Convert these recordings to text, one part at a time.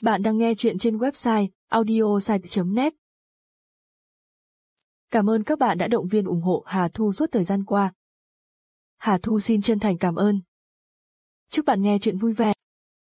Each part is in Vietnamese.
Bạn đang nghe chuyện trên website audiosite.net. Cảm ơn các bạn đã động viên ủng hộ Hà Thu suốt thời gian qua. Hà Thu xin chân thành cảm ơn. Chúc bạn nghe chuyện vui vẻ.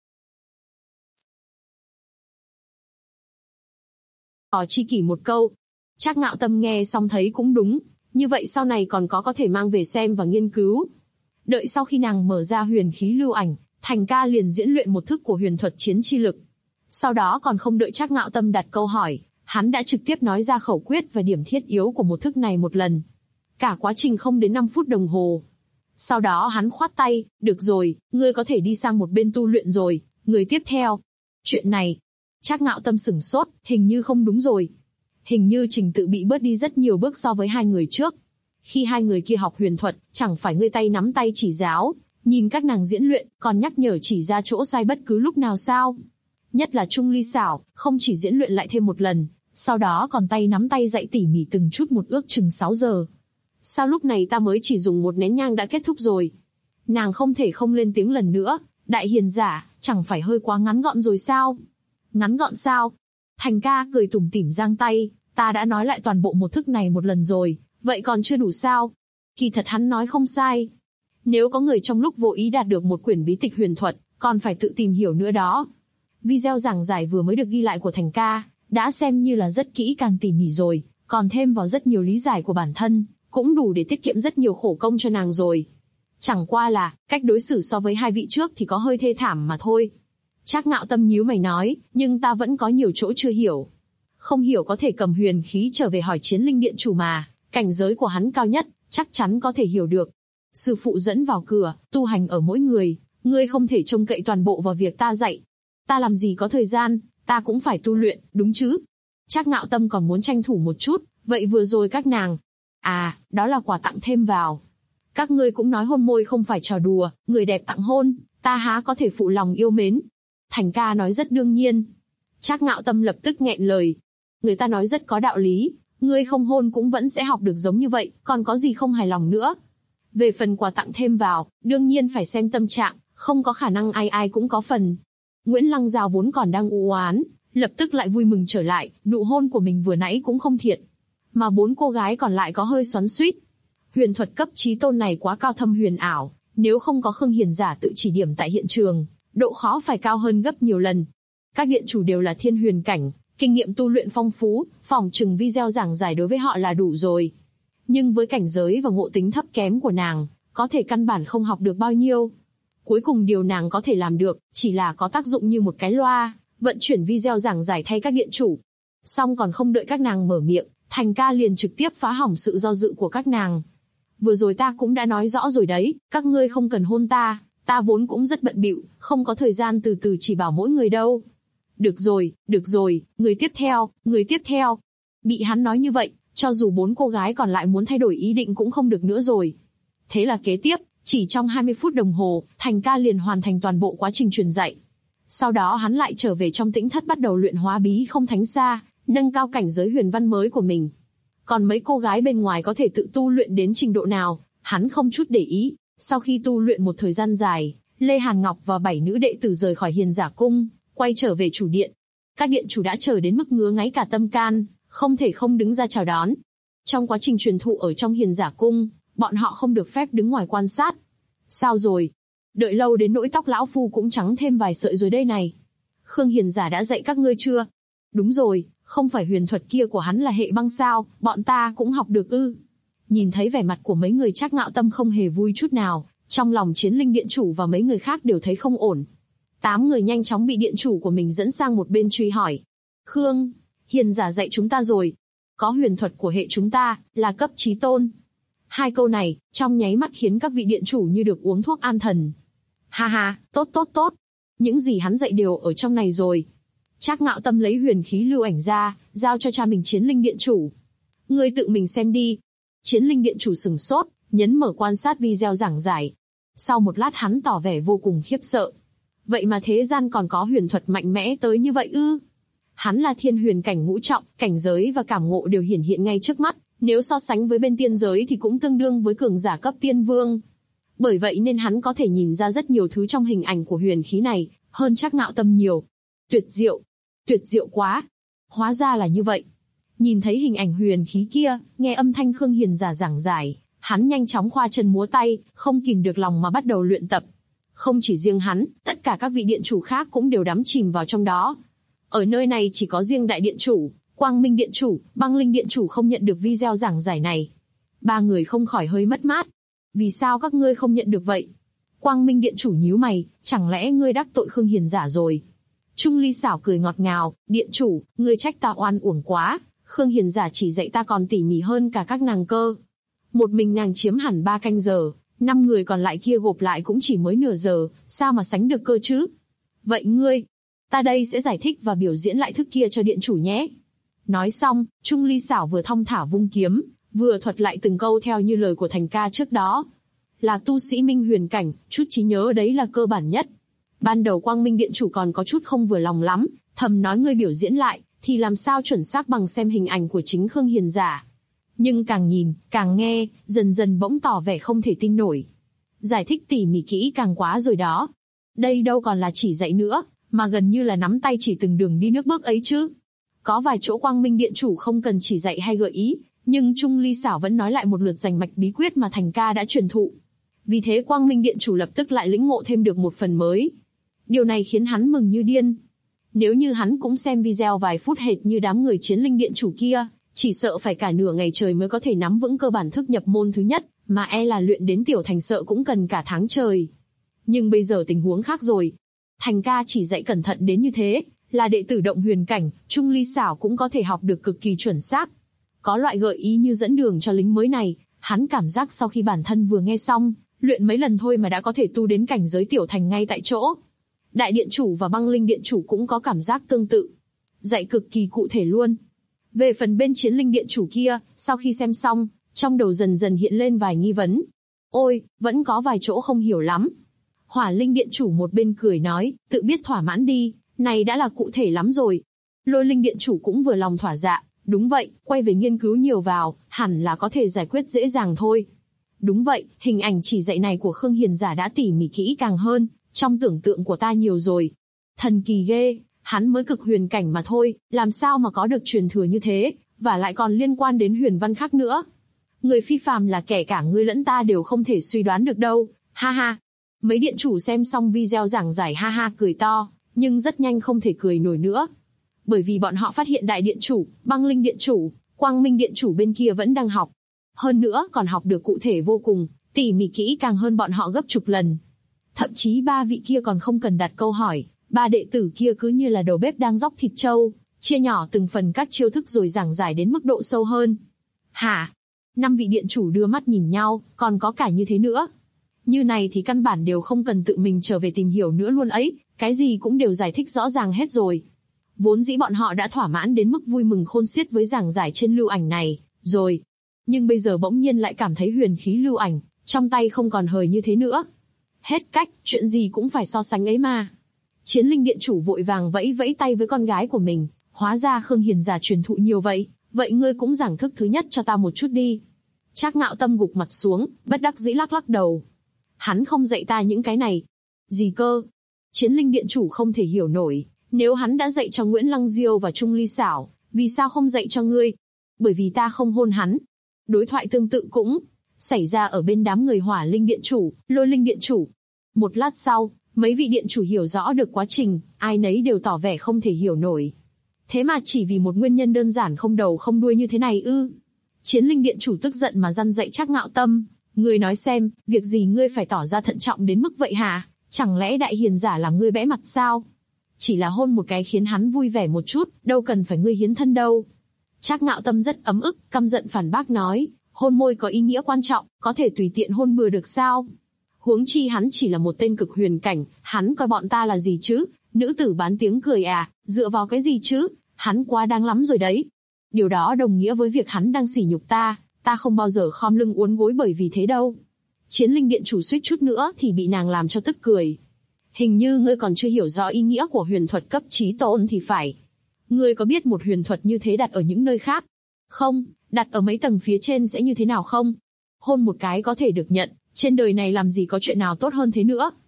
Tỏ tri kỷ một câu. Trác Ngạo Tâm nghe xong thấy cũng đúng, như vậy sau này còn có thể mang về xem và nghiên cứu. Đợi sau khi nàng mở ra huyền khí lưu ảnh, Thành ca liền diễn luyện một thức của huyền thuật chiến chi lực. Sau đó còn không đợi Trác Ngạo Tâm đặt câu hỏi, hắn đã trực tiếp nói ra khẩu quyết và điểm thiết yếu của một thức này một lần. Cả quá trình không đến 5 phút đồng hồ. Sau đó hắn khoát tay, được rồi, ngươi có thể đi sang một bên tu luyện rồi, người tiếp theo. Chuyện này, Trác Ngạo Tâm sửng sốt, hình như không đúng rồi. Hình như trình tự bị bớt đi rất nhiều bước so với hai người trước. Khi hai người kia học huyền thuật, chẳng phải ngươi tay nắm tay chỉ giáo, nhìn các nàng diễn luyện, còn nhắc nhở chỉ ra chỗ sai bất cứ lúc nào sao. Nhất là Trung Ly xảo, không chỉ diễn luyện lại thêm một lần, sau đó còn tay nắm tay dạy tỉ mỉ từng chút một ước chừng 6 giờ. Sao lúc này ta mới chỉ dùng một nén nhang đã kết thúc rồi? Nàng không thể không lên tiếng lần nữa, đại hiền giả, chẳng phải hơi quá ngắn gọn rồi sao? Ngắn gọn sao? Thành ca cười tủm tỉm giang tay, ta đã nói lại toàn bộ một thức này một lần rồi, vậy còn chưa đủ sao? Kỳ thật hắn nói không sai. Nếu có người trong lúc vô ý đạt được một quyển bí tịch huyền thuật, còn phải tự tìm hiểu nữa đó. Video giảng giải vừa mới được ghi lại của Thành ca, đã xem như là rất kỹ càng tỉ mỉ rồi, còn thêm vào rất nhiều lý giải của bản thân, cũng đủ để tiết kiệm rất nhiều khổ công cho nàng rồi. Chẳng qua là, cách đối xử so với hai vị trước thì có hơi thê thảm mà thôi. Trác Ngạo Tâm nhíu mày nói, nhưng ta vẫn có nhiều chỗ chưa hiểu. Không hiểu có thể cầm huyền khí trở về hỏi Chiến Linh Điện chủ mà, cảnh giới của hắn cao nhất, chắc chắn có thể hiểu được. Sư phụ dẫn vào cửa, tu hành ở mỗi người, ngươi không thể trông cậy toàn bộ vào việc ta dạy. Ta làm gì có thời gian, ta cũng phải tu luyện, đúng chứ? Trác Ngạo Tâm còn muốn tranh thủ một chút, vậy vừa rồi các nàng. À, đó là quà tặng thêm vào. Các ngươi cũng nói hôn môi không phải trò đùa, người đẹp tặng hôn, ta há có thể phụ lòng yêu mến. Thành ca nói rất đương nhiên. Trác Ngạo Tâm lập tức nghẹn lời. Người ta nói rất có đạo lý, ngươi không hôn cũng vẫn sẽ học được giống như vậy, còn có gì không hài lòng nữa. Về phần quà tặng thêm vào, đương nhiên phải xem tâm trạng, không có khả năng ai ai cũng có phần. Nguyễn Lăng Giao vốn còn đang u oán, lập tức lại vui mừng trở lại, nụ hôn của mình vừa nãy cũng không thiện. Mà 4 cô gái còn lại có hơi xoắn xuýt. Huyền thuật cấp chí tôn này quá cao thâm huyền ảo, nếu không có Khương Hiền giả tự chỉ điểm tại hiện trường, độ khó phải cao hơn gấp nhiều lần. Các điện chủ đều là thiên huyền cảnh, kinh nghiệm tu luyện phong phú, phỏng chừng video giảng giải đối với họ là đủ rồi. Nhưng với cảnh giới và ngộ tính thấp kém của nàng, có thể căn bản không học được bao nhiêu. Cuối cùng điều nàng có thể làm được, chỉ là có tác dụng như một cái loa, vận chuyển video giảng giải thay các điện chủ. Xong còn không đợi các nàng mở miệng, Thành ca liền trực tiếp phá hỏng sự do dự của các nàng. Vừa rồi ta cũng đã nói rõ rồi đấy, các ngươi không cần hôn ta, ta vốn cũng rất bận bịu, không có thời gian từ từ chỉ bảo mỗi người đâu. Được rồi, người tiếp theo. Bị hắn nói như vậy, cho dù 4 cô gái còn lại muốn thay đổi ý định cũng không được nữa rồi. Thế là kế tiếp, chỉ trong 20 phút đồng hồ, Thành ca liền hoàn thành toàn bộ quá trình truyền dạy. Sau đó hắn lại trở về trong tĩnh thất bắt đầu luyện hóa bí không thánh xa, nâng cao cảnh giới huyền văn mới của mình. Còn mấy cô gái bên ngoài có thể tự tu luyện đến trình độ nào, hắn không chút để ý. Sau khi tu luyện một thời gian dài, Lê Hàn Ngọc và 7 nữ đệ tử rời khỏi Hiền giả cung, quay trở về chủ điện. Các điện chủ đã chờ đến mức ngứa ngáy cả tâm can, không thể không đứng ra chào đón. Trong quá trình truyền thụ ở trong Hiền giả cung, bọn họ không được phép đứng ngoài quan sát. Sao rồi? Đợi lâu đến nỗi tóc lão phu cũng trắng thêm vài sợi rồi đây này. Khương Hiền giả đã dạy các ngươi chưa? Đúng rồi, không phải huyền thuật kia của hắn là hệ băng sao, bọn ta cũng học được ư? Nhìn thấy vẻ mặt của mấy người Trác Ngạo Tâm không hề vui chút nào, trong lòng Chiến Linh điện chủ và mấy người khác đều thấy không ổn. 8 người nhanh chóng bị điện chủ của mình dẫn sang một bên truy hỏi. Khương, Hiền giả dạy chúng ta rồi. Có huyền thuật của hệ chúng ta, là cấp chí tôn. 2 câu này, trong nháy mắt khiến các vị điện chủ như được uống thuốc an thần. Ha ha, tốt. Những gì hắn dạy đều ở trong này rồi. Trác Ngạo Tâm lấy huyền khí lưu ảnh ra, giao cho cha mình Chiến Linh điện chủ. Ngươi tự mình xem đi. Chiến Linh điện chủ sừng sốt, nhấn mở quan sát video giảng giải. Sau một lát hắn tỏ vẻ vô cùng khiếp sợ. Vậy mà thế gian còn có huyền thuật mạnh mẽ tới như vậy ư? Hắn là thiên huyền cảnh ngũ trọng, cảnh giới và cảm ngộ đều hiển hiện ngay trước mắt, nếu so sánh với bên tiên giới thì cũng tương đương với cường giả cấp tiên vương. Bởi vậy nên hắn có thể nhìn ra rất nhiều thứ trong hình ảnh của huyền khí này, hơn Trác Ngạo Tâm nhiều. Tuyệt diệu quá. Hóa ra là như vậy. Nhìn thấy hình ảnh huyền khí kia, nghe âm thanh Khương Hiền giả giảng giải, hắn nhanh chóng khoa chân múa tay, không kìm được lòng mà bắt đầu luyện tập. Không chỉ riêng hắn, tất cả các vị điện chủ khác cũng đều đắm chìm vào trong đó. Ở nơi này chỉ có riêng đại điện chủ, Quang Minh điện chủ, Băng Linh điện chủ không nhận được video giảng giải này. Ba người không khỏi hơi mất mát. Vì sao các ngươi không nhận được vậy? Quang Minh điện chủ nhíu mày, chẳng lẽ ngươi đắc tội Khương Hiền giả rồi? Trung Ly xảo cười ngọt ngào, điện chủ, ngươi trách ta oan uổng quá, Khương Hiền giả chỉ dạy ta còn tỉ mỉ hơn cả các nàng cơ. Một mình nàng chiếm hẳn 3 canh giờ, 5 người còn lại kia gộp lại cũng chỉ mới nửa giờ, sao mà sánh được cơ chứ? Vậy ngươi, ta đây sẽ giải thích và biểu diễn lại thức kia cho điện chủ nhé. Nói xong, Trung Ly xảo vừa thong thả vung kiếm, vừa thuật lại từng câu theo như lời của Thành ca trước đó. Là tu sĩ minh huyền cảnh, chút trí nhớ đấy là cơ bản nhất. Ban đầu Quang Minh điện chủ còn có chút không vừa lòng lắm, thầm nói ngươi biểu diễn lại, thì làm sao chuẩn xác bằng xem hình ảnh của chính Khương Hiền giả. Nhưng càng nhìn, càng nghe, dần dần bỗng tỏ vẻ không thể tin nổi. Giải thích tỉ mỉ kỹ càng quá rồi đó. Đây đâu còn là chỉ dạy nữa, mà gần như là nắm tay chỉ từng đường đi nước bước ấy chứ. Có vài chỗ Quang Minh điện chủ không cần chỉ dạy hay gợi ý, nhưng Trung Ly xảo vẫn nói lại một lượt rành mạch bí quyết mà Thành ca đã truyền thụ. Vì thế Quang Minh điện chủ lập tức lại lĩnh ngộ thêm được một phần mới. Điều này khiến hắn mừng như điên. Nếu như hắn cũng xem video vài phút hệt như đám người Chiến Linh điện chủ kia, chỉ sợ phải cả nửa ngày trời mới có thể nắm vững cơ bản thức nhập môn thứ nhất, mà e là luyện đến tiểu thành sợ cũng cần cả tháng trời. Nhưng bây giờ tình huống khác rồi. Thành ca chỉ dạy cẩn thận đến như thế, là đệ tử động huyền cảnh, Trung Ly xảo cũng có thể học được cực kỳ chuẩn xác. Có loại gợi ý như dẫn đường cho lính mới này, hắn cảm giác sau khi bản thân vừa nghe xong, luyện mấy lần thôi mà đã có thể tu đến cảnh giới tiểu thành ngay tại chỗ. Đại điện chủ và Băng Linh điện chủ cũng có cảm giác tương tự. Dạy cực kỳ cụ thể luôn. Về phần bên Chiến Linh điện chủ kia, sau khi xem xong, trong đầu dần dần hiện lên vài nghi vấn. Ôi, vẫn có vài chỗ không hiểu lắm. Hỏa Linh điện chủ một bên cười nói, tự biết thỏa mãn đi, này đã là cụ thể lắm rồi. Lôi Linh điện chủ cũng vừa lòng thỏa dạ, đúng vậy, quay về nghiên cứu nhiều vào, hẳn là có thể giải quyết dễ dàng thôi. Đúng vậy, hình ảnh chỉ dạy này của Khương Hiền giả đã tỉ mỉ kỹ càng hơn, trong tưởng tượng của ta nhiều rồi. Thần kỳ ghê, hắn mới cực huyền cảnh mà thôi, làm sao mà có được truyền thừa như thế, và lại còn liên quan đến huyền văn khác nữa. Người phi phàm là kẻ cả ngươi lẫn ta đều không thể suy đoán được đâu, ha ha. Mấy điện chủ xem xong video giảng giải ha ha cười to, nhưng rất nhanh không thể cười nổi nữa. Bởi vì bọn họ phát hiện đại điện chủ, Băng Linh điện chủ, Quang Minh điện chủ bên kia vẫn đang học. Hơn nữa còn học được cụ thể vô cùng, tỉ mỉ kỹ càng hơn bọn họ gấp chục lần. Thậm chí 3 vị kia còn không cần đặt câu hỏi, 3 đệ tử kia cứ như là đầu bếp đang róc thịt trâu, chia nhỏ từng phần các chiêu thức rồi giảng giải đến mức độ sâu hơn. Hả? 5 vị điện chủ đưa mắt nhìn nhau, còn có cả như thế nữa. Như này thì căn bản đều không cần tự mình trở về tìm hiểu nữa luôn ấy, cái gì cũng đều giải thích rõ ràng hết rồi. Vốn dĩ bọn họ đã thỏa mãn đến mức vui mừng khôn xiết với giảng giải trên lưu ảnh này, rồi. Nhưng bây giờ bỗng nhiên lại cảm thấy huyền khí lưu ảnh, trong tay không còn hời như thế nữa. Hết cách, chuyện gì cũng phải so sánh ấy mà. Chiến Linh điện chủ vội vàng vẫy vẫy tay với con gái của mình, hóa ra Khương Hiền giả truyền thụ nhiều vậy, vậy ngươi cũng giảng thức thứ nhất cho ta một chút đi. Trác Ngạo Tâm gục mặt xuống, bất đắc dĩ lắc lắc đầu. Hắn không dạy ta những cái này. Gì cơ? Chiến Linh điện chủ không thể hiểu nổi, nếu hắn đã dạy cho Nguyễn Lăng Diêu và Trung Ly xảo, vì sao không dạy cho ngươi? Bởi vì ta không hôn hắn. Đối thoại tương tự cũng xảy ra ở bên đám người Hỏa Linh điện chủ, Lôi Linh điện chủ. Một lát sau, mấy vị điện chủ hiểu rõ được quá trình, ai nấy đều tỏ vẻ không thể hiểu nổi. Thế mà chỉ vì một nguyên nhân đơn giản không đầu không đuôi như thế này ư? Chiến Linh điện chủ tức giận mà răn dạy Trác Ngạo Tâm, ngươi nói xem, việc gì ngươi phải tỏ ra thận trọng đến mức vậy hả? Chẳng lẽ đại hiền giả làm ngươi bẽ mặt sao? Chỉ là hôn một cái khiến hắn vui vẻ một chút, đâu cần phải ngươi hiến thân đâu. Trác Ngạo Tâm rất ấm ức, căm giận phản bác nói, hôn môi có ý nghĩa quan trọng, có thể tùy tiện hôn bừa được sao? Huống chi hắn chỉ là một tên cực huyền cảnh, hắn coi bọn ta là gì chứ? Nữ tử bán tiếng cười à, dựa vào cái gì chứ? Hắn quá đáng lắm rồi đấy. Điều đó đồng nghĩa với việc hắn đang sỉ nhục ta, ta không bao giờ khom lưng uốn gối bởi vì thế đâu. Chiến Linh điện chủ suýt chút nữa thì bị nàng làm cho tức cười. Hình như ngươi còn chưa hiểu rõ ý nghĩa của huyền thuật cấp chí tôn thì phải. Ngươi có biết một huyền thuật như thế đặt ở những nơi khác? Không, đặt ở mấy tầng phía trên sẽ như thế nào không? Hôn một cái có thể được nhận, trên đời này làm gì có chuyện nào tốt hơn thế nữa.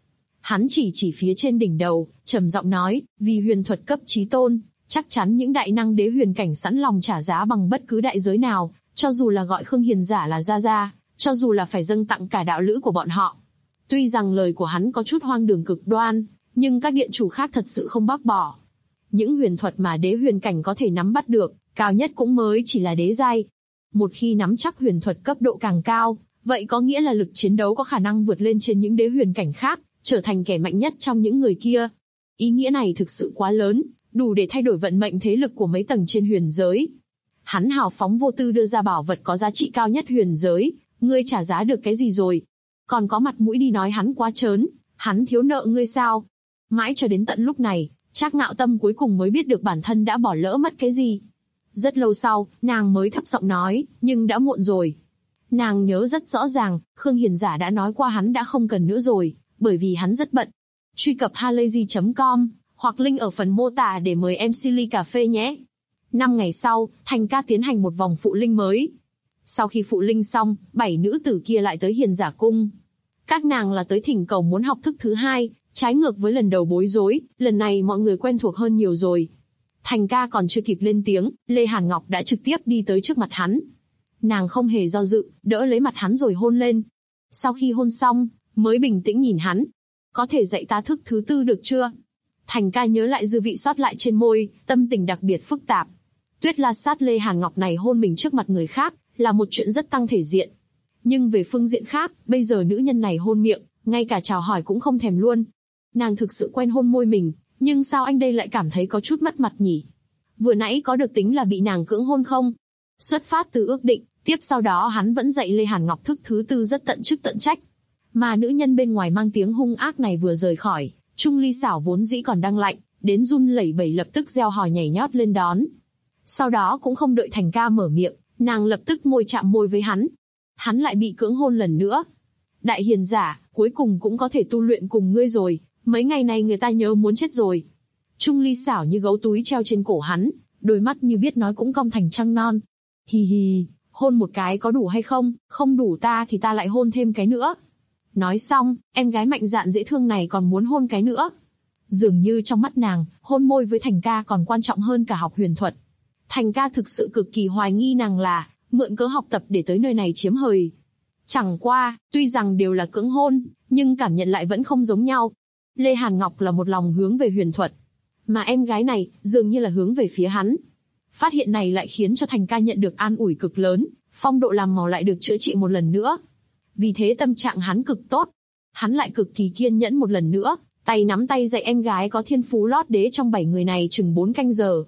Hắn chỉ phía trên đỉnh đầu, trầm giọng nói, vì huyền thuật cấp chí tôn, chắc chắn những đại năng đế huyền cảnh sẵn lòng trả giá bằng bất cứ đại giới nào, cho dù là gọi Khương Hiền giả là gia, cho dù là phải dâng tặng cả đạo lữ của bọn họ. Tuy rằng lời của hắn có chút hoang đường cực đoan, nhưng các điện chủ khác thật sự không bác bỏ. Những huyền thuật mà đế huyền cảnh có thể nắm bắt được, cao nhất cũng mới chỉ là đế giai. Một khi nắm chắc huyền thuật cấp độ càng cao, vậy có nghĩa là lực chiến đấu có khả năng vượt lên trên những đế huyền cảnh khác, trở thành kẻ mạnh nhất trong những người kia. Ý nghĩa này thực sự quá lớn, đủ để thay đổi vận mệnh thế lực của mấy tầng trên huyền giới. Hắn hào phóng vô tư đưa ra bảo vật có giá trị cao nhất huyền giới, ngươi trả giá được cái gì rồi? Còn có mặt mũi đi nói hắn quá trớn, hắn thiếu nợ ngươi sao? Mãi cho đến tận lúc này, Trác Ngạo Tâm cuối cùng mới biết được bản thân đã bỏ lỡ mất cái gì. Rất lâu sau, nàng mới thấp giọng nói, nhưng đã muộn rồi. Nàng nhớ rất rõ ràng, Khương Hiền giả đã nói qua hắn đã không cần nữa rồi, bởi vì hắn rất bận. Truy cập halayzi.com, hoặc link ở phần mô tả để mời MC ly cà phê nhé. 5 ngày sau, Thành Ca tiến hành một vòng phụ linh mới. Sau khi phụ linh xong, 7 nữ tử kia lại tới Hiền giả cung. Các nàng là tới thỉnh cầu muốn học thức thứ 2, trái ngược với lần đầu bối rối, lần này mọi người quen thuộc hơn nhiều rồi. Thành Ca còn chưa kịp lên tiếng, Lê Hàn Ngọc đã trực tiếp đi tới trước mặt hắn. Nàng không hề do dự, đỡ lấy mặt hắn rồi hôn lên. Sau khi hôn xong, mới bình tĩnh nhìn hắn. Có thể dạy ta thức thứ 4 được chưa? Thành Ca nhớ lại dư vị sót lại trên môi, tâm tình đặc biệt phức tạp. Tuyết La Sát Lê Hàn Ngọc này hôn mình trước mặt người khác, là một chuyện rất tăng thể diện. Nhưng về phương diện khác, bây giờ nữ nhân này hôn miệng, ngay cả chào hỏi cũng không thèm luôn. Nàng thực sự quen hôn môi mình, nhưng sao anh đây lại cảm thấy có chút mất mặt nhỉ? Vừa nãy có được tính là bị nàng cưỡng hôn không? Xuất phát từ ước định, tiếp sau đó hắn vẫn dạy Lê Hàn Ngọc thức thứ 4 rất tận chức tận trách. Mà nữ nhân bên ngoài mang tiếng hung ác này vừa rời khỏi, Trung Ly Xảo vốn dĩ còn đang lạnh, đến run lẩy bẩy lập tức reo hò nhảy nhót lên đón. Sau đó cũng không đợi Thành Ca mở miệng, nàng lập tức môi chạm môi với hắn. Hắn lại bị cưỡng hôn lần nữa. Đại hiền giả, cuối cùng cũng có thể tu luyện cùng ngươi rồi, mấy ngày này người ta nhớ muốn chết rồi. Trung Ly Xảo như gấu túi treo trên cổ hắn, đôi mắt như biết nói cũng cong thành trăng non. Hi hi, hôn một cái có đủ hay không, không đủ ta thì ta lại hôn thêm cái nữa. Nói xong, em gái mạnh dạn dễ thương này còn muốn hôn cái nữa. Dường như trong mắt nàng, hôn môi với Thành Ca còn quan trọng hơn cả học huyền thuật. Thành Ca thực sự cực kỳ hoài nghi nàng là mượn cớ học tập để tới nơi này chiếm hời. Chẳng qua, tuy rằng đều là cưỡng hôn, nhưng cảm nhận lại vẫn không giống nhau. Lê Hàn Ngọc là một lòng hướng về huyền thuật, mà em gái này dường như là hướng về phía hắn. Phát hiện này lại khiến cho Thành Ca nhận được an ủi cực lớn, phong độ làm màu lại được chữa trị một lần nữa. Vì thế tâm trạng hắn cực tốt. Hắn lại cực kỳ kiên nhẫn một lần nữa, tay nắm tay dạy em gái có thiên phú lót đế trong 7 người này chừng 4 canh giờ.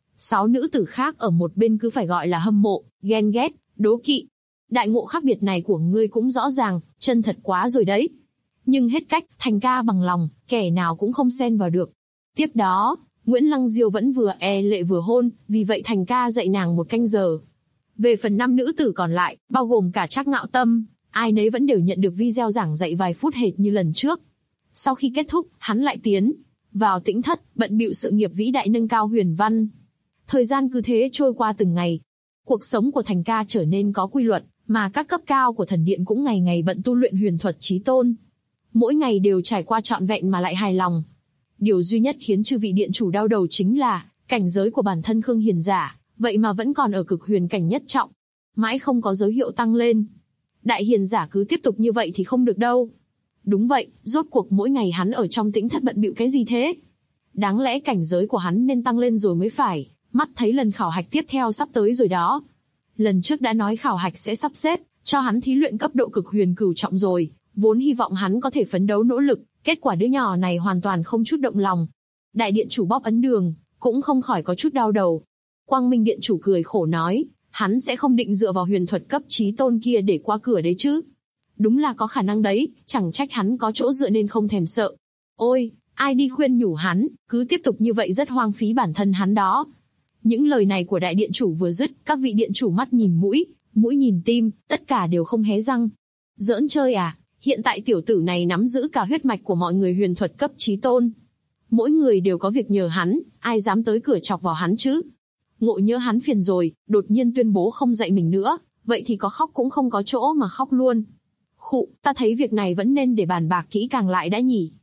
6 nữ tử khác ở một bên cứ phải gọi là hâm mộ, ghen ghét, đố kỵ. Đại ngộ khác biệt này của ngươi cũng rõ ràng, chân thật quá rồi đấy. Nhưng hết cách, Thành Ca bằng lòng, kẻ nào cũng không xen vào được. Tiếp đó, Nguyễn Lăng Diêu vẫn vừa lệ vừa hôn, vì vậy Thành Ca dạy nàng 1 canh giờ. Về phần 5 nữ tử còn lại, bao gồm cả Trác Ngạo Tâm, ai nấy vẫn đều nhận được video giảng dạy vài phút hệt như lần trước. Sau khi kết thúc, hắn lại tiến vào tĩnh thất, bận bịu sự nghiệp vĩ đại nâng cao huyền văn. Thời gian cứ thế trôi qua từng ngày. Cuộc sống của Thành Ca trở nên có quy luật, mà các cấp cao của thần điện cũng ngày ngày bận tu luyện huyền thuật chí tôn. Mỗi ngày đều trải qua trọn vẹn mà lại hài lòng. Điều duy nhất khiến chư vị điện chủ đau đầu chính là cảnh giới của bản thân Khương Hiền giả, vậy mà vẫn còn ở cực huyền cảnh nhất trọng, mãi không có dấu hiệu tăng lên. Đại hiền giả cứ tiếp tục như vậy thì không được đâu. Đúng vậy, rốt cuộc mỗi ngày hắn ở trong tĩnh thất bận bịu cái gì thế? Đáng lẽ cảnh giới của hắn nên tăng lên rồi mới phải, mắt thấy lần khảo hạch tiếp theo sắp tới rồi đó. Lần trước đã nói khảo hạch sẽ sắp xếp cho hắn thí luyện cấp độ cực huyền cửu trọng rồi, vốn hy vọng hắn có thể phấn đấu nỗ lực, kết quả đứa nhỏ này hoàn toàn không chút động lòng. Đại điện chủ bóp ấn đường, cũng không khỏi có chút đau đầu. Quang Minh điện chủ cười khổ nói, hắn sẽ không định dựa vào huyền thuật cấp chí tôn kia để qua cửa đấy chứ. Đúng là có khả năng đấy, chẳng trách hắn có chỗ dựa nên không thèm sợ. Ôi, ai đi khuyên nhủ hắn, cứ tiếp tục như vậy rất hoang phí bản thân hắn đó. Những lời này của đại điện chủ vừa dứt, các vị điện chủ mắt nhìn mũi, mũi nhìn tim, tất cả đều không hé răng. Giỡn chơi à, hiện tại tiểu tử này nắm giữ cả huyết mạch của mọi người huyền thuật cấp chí tôn. Mỗi người đều có việc nhờ hắn, ai dám tới cửa chọc vào hắn chứ. Ngộ nhỡ hắn phiền rồi, đột nhiên tuyên bố không dạy mình nữa, vậy thì có khóc cũng không có chỗ mà khóc luôn. Khụ, ta thấy việc này vẫn nên để bàn bạc kỹ càng lại đã nhỉ.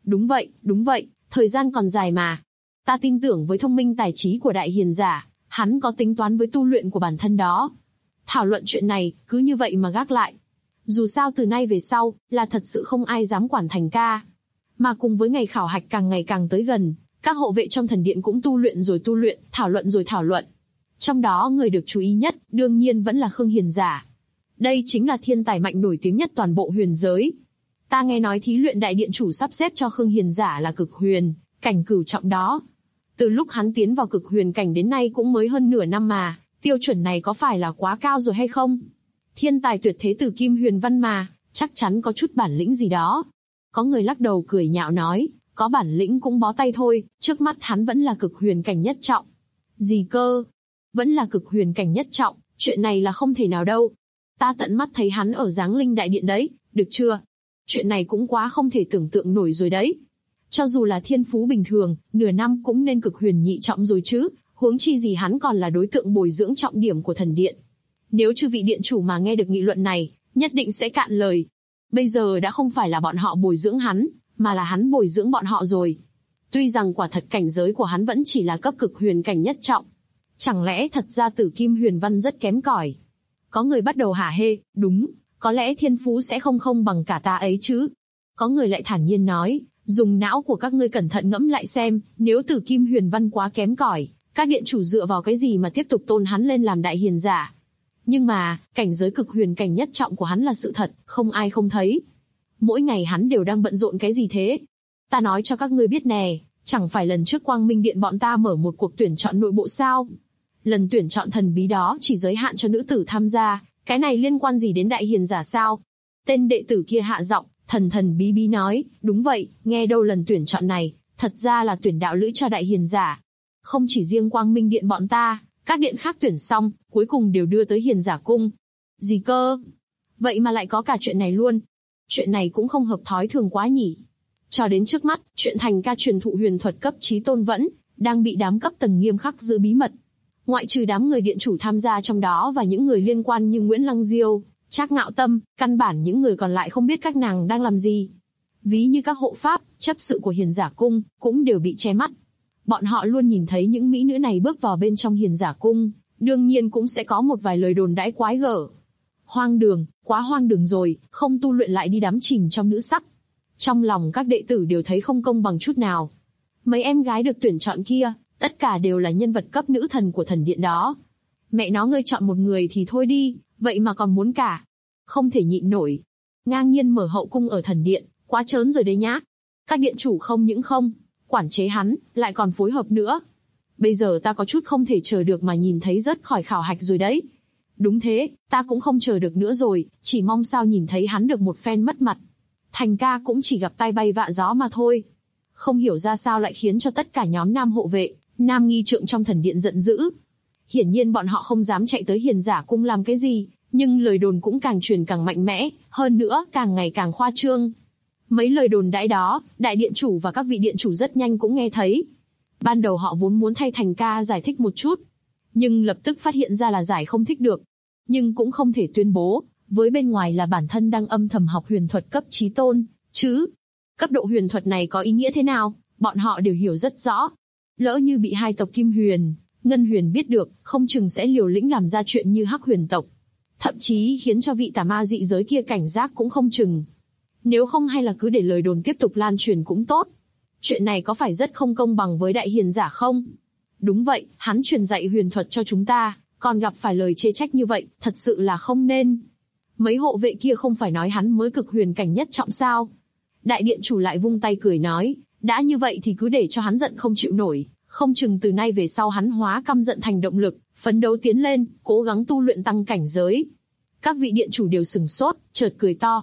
đúng vậy, thời gian còn dài mà. Ta tin tưởng với thông minh tài trí của đại hiền giả, hắn có tính toán với tu luyện của bản thân đó. Thảo luận chuyện này, cứ như vậy mà gác lại. Dù sao từ nay về sau, là thật sự không ai dám quản Thành ca. Mà cùng với ngày khảo hạch càng ngày càng tới gần, các hộ vệ trong thần điện cũng tu luyện rồi tu luyện, thảo luận rồi thảo luận. Trong đó người được chú ý nhất, đương nhiên vẫn là Khương Hiền giả. Đây chính là thiên tài mạnh nổi tiếng nhất toàn bộ huyền giới. Ta nghe nói thí luyện đại điện chủ sắp xếp cho Khương Hiền giả là cực huyền, cảnh cửu trọng đó. Từ lúc hắn tiến vào cực huyền cảnh đến nay cũng mới hơn nửa năm mà, tiêu chuẩn này có phải là quá cao rồi hay không? Thiên tài tuyệt thế Tử Kim Huyền Văn mà, chắc chắn có chút bản lĩnh gì đó. Có người lắc đầu cười nhạo nói, có bản lĩnh cũng bó tay thôi, trước mắt hắn vẫn là cực huyền cảnh nhất trọng. Gì cơ? Vẫn là cực huyền cảnh nhất trọng, chuyện này là không thể nào đâu. Ta tận mắt thấy hắn ở Giáng Linh Đại Điện đấy, được chưa? Chuyện này cũng quá không thể tưởng tượng nổi rồi đấy. Cho dù là thiên phú bình thường, nửa năm cũng nên cực huyền nhị trọng rồi chứ, huống chi gì hắn còn là đối tượng bồi dưỡng trọng điểm của thần điện. Nếu chư vị điện chủ mà nghe được nghị luận này, nhất định sẽ cạn lời. Bây giờ đã không phải là bọn họ bồi dưỡng hắn, mà là hắn bồi dưỡng bọn họ rồi. Tuy rằng quả thật cảnh giới của hắn vẫn chỉ là cấp cực huyền cảnh nhất trọng. Chẳng lẽ thật ra Tử Kim Huyền Văn rất kém cỏi? Có người bắt đầu hả hê, đúng, có lẽ thiên phú sẽ không bằng cả ta ấy chứ. Có người lại thản nhiên nói, dùng não của các ngươi cẩn thận ngẫm lại xem, nếu Tử Kim Huyền Văn quá kém cỏi, các điện chủ dựa vào cái gì mà tiếp tục tôn hắn lên làm đại hiền giả? Nhưng mà, cảnh giới cực huyền cảnh nhất trọng của hắn là sự thật, không ai không thấy. Mỗi ngày hắn đều đang bận rộn cái gì thế? Ta nói cho các ngươi biết nè, chẳng phải lần trước Quang Minh Điện bọn ta mở một cuộc tuyển chọn nội bộ sao? Lần tuyển chọn thần bí đó chỉ giới hạn cho nữ tử tham gia, cái này liên quan gì đến đại hiền giả sao? Tên đệ tử kia hạ giọng, thần bí nói, đúng vậy, nghe đâu lần tuyển chọn này, thật ra là tuyển đạo lữ cho đại hiền giả. Không chỉ riêng Quang Minh Điện bọn ta, các điện khác tuyển xong, cuối cùng đều đưa tới hiền giả cung. Gì cơ? Vậy mà lại có cả chuyện này luôn. Chuyện này cũng không hợp thói thường quá nhỉ. Cho đến trước mắt, chuyện Thành ca truyền thụ huyền thuật cấp chí tôn vẫn đang bị đám cấp tầng nghiêm khắc giữ bí mật. Ngoại trừ đám người điện chủ tham gia trong đó và những người liên quan như Nguyễn Lăng Diêu, Trác Ngạo Tâm, căn bản những người còn lại không biết các nàng đang làm gì. Ví như các hộ pháp, chấp sự của hiền giả cung, cũng đều bị che mắt. Bọn họ luôn nhìn thấy những mỹ nữ này bước vào bên trong hiền giả cung, đương nhiên cũng sẽ có một vài lời đồn đãi quái gở. Hoang đường, quá hoang đường rồi, không tu luyện lại đi đắm chìm trong nữ sắc. Trong lòng các đệ tử đều thấy không công bằng chút nào. Mấy em gái được tuyển chọn kia, tất cả đều là nhân vật cấp nữ thần của thần điện đó. Mẹ nó ngươi chọn một người thì thôi đi, vậy mà còn muốn cả. Không thể nhịn nổi. Ngang nhiên mở hậu cung ở thần điện, quá trớn rồi đấy nhá. Các điện chủ không những không quản chế hắn, lại còn phối hợp nữa. Bây giờ ta có chút không thể chờ được mà nhìn thấy rớt khỏi khảo hạch rồi đấy. Đúng thế, ta cũng không chờ được nữa rồi, chỉ mong sao nhìn thấy hắn được một phen mất mặt. Thành ca cũng chỉ gặp tai bay vạ gió mà thôi. Không hiểu ra sao lại khiến cho tất cả nhóm nam hộ vệ, nam nghi trượng trong thần điện giận dữ. Hiển nhiên bọn họ không dám chạy tới hiền giả cung làm cái gì, nhưng lời đồn cũng càng truyền càng mạnh mẽ, hơn nữa càng ngày càng khoa trương. Mấy lời đồn đãi đó, đại điện chủ và các vị điện chủ rất nhanh cũng nghe thấy. Ban đầu họ vốn muốn thay Thành ca giải thích một chút, nhưng lập tức phát hiện ra là giải không thích được. Nhưng cũng không thể tuyên bố, với bên ngoài là bản thân đang âm thầm học huyền thuật cấp chí tôn, chứ. Cấp độ huyền thuật này có ý nghĩa thế nào, bọn họ đều hiểu rất rõ. Lỡ như bị hai tộc Kim Huyền, Ngân Huyền biết được, không chừng sẽ liều lĩnh làm ra chuyện như Hắc Huyền tộc. Thậm chí khiến cho vị tà ma dị giới kia cảnh giác cũng không chừng. Nếu không hay là cứ để lời đồn tiếp tục lan truyền cũng tốt. Chuyện này có phải rất không công bằng với đại hiền giả không? Đúng vậy, hắn truyền dạy huyền thuật cho chúng ta, còn gặp phải lời chê trách như vậy, thật sự là không nên. Mấy hộ vệ kia không phải nói hắn mới cực huyền cảnh nhất trọng sao? Đại điện chủ lại vung tay cười nói, đã như vậy thì cứ để cho hắn giận không chịu nổi, không chừng từ nay về sau hắn hóa căm giận thành động lực, phấn đấu tiến lên, cố gắng tu luyện tăng cảnh giới. Các vị điện chủ đều sừng sốt, chợt cười to.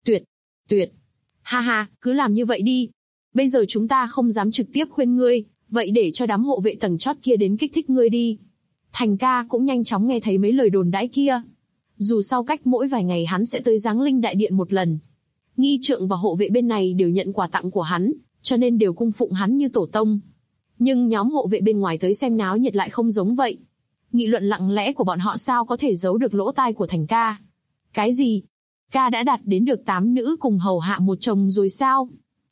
Tuyệt. Ha ha, cứ làm như vậy đi. Bây giờ chúng ta không dám trực tiếp khuyên ngươi, vậy để cho đám hộ vệ tầng chót kia đến kích thích ngươi đi. Thành ca cũng nhanh chóng nghe thấy mấy lời đồn đãi kia. Dù sau cách mỗi vài ngày hắn sẽ tới Giáng Linh Đại Điện một lần. Nghi trượng và hộ vệ bên này đều nhận quà tặng của hắn, cho nên đều cung phụng hắn như tổ tông. Nhưng nhóm hộ vệ bên ngoài tới xem náo nhiệt lại không giống vậy. Nghị luận lặng lẽ của bọn họ sao có thể giấu được lỗ tai của Thành ca. Cái gì? Ca đã đạt đến được 8 nữ cùng hầu hạ một chồng rồi sao?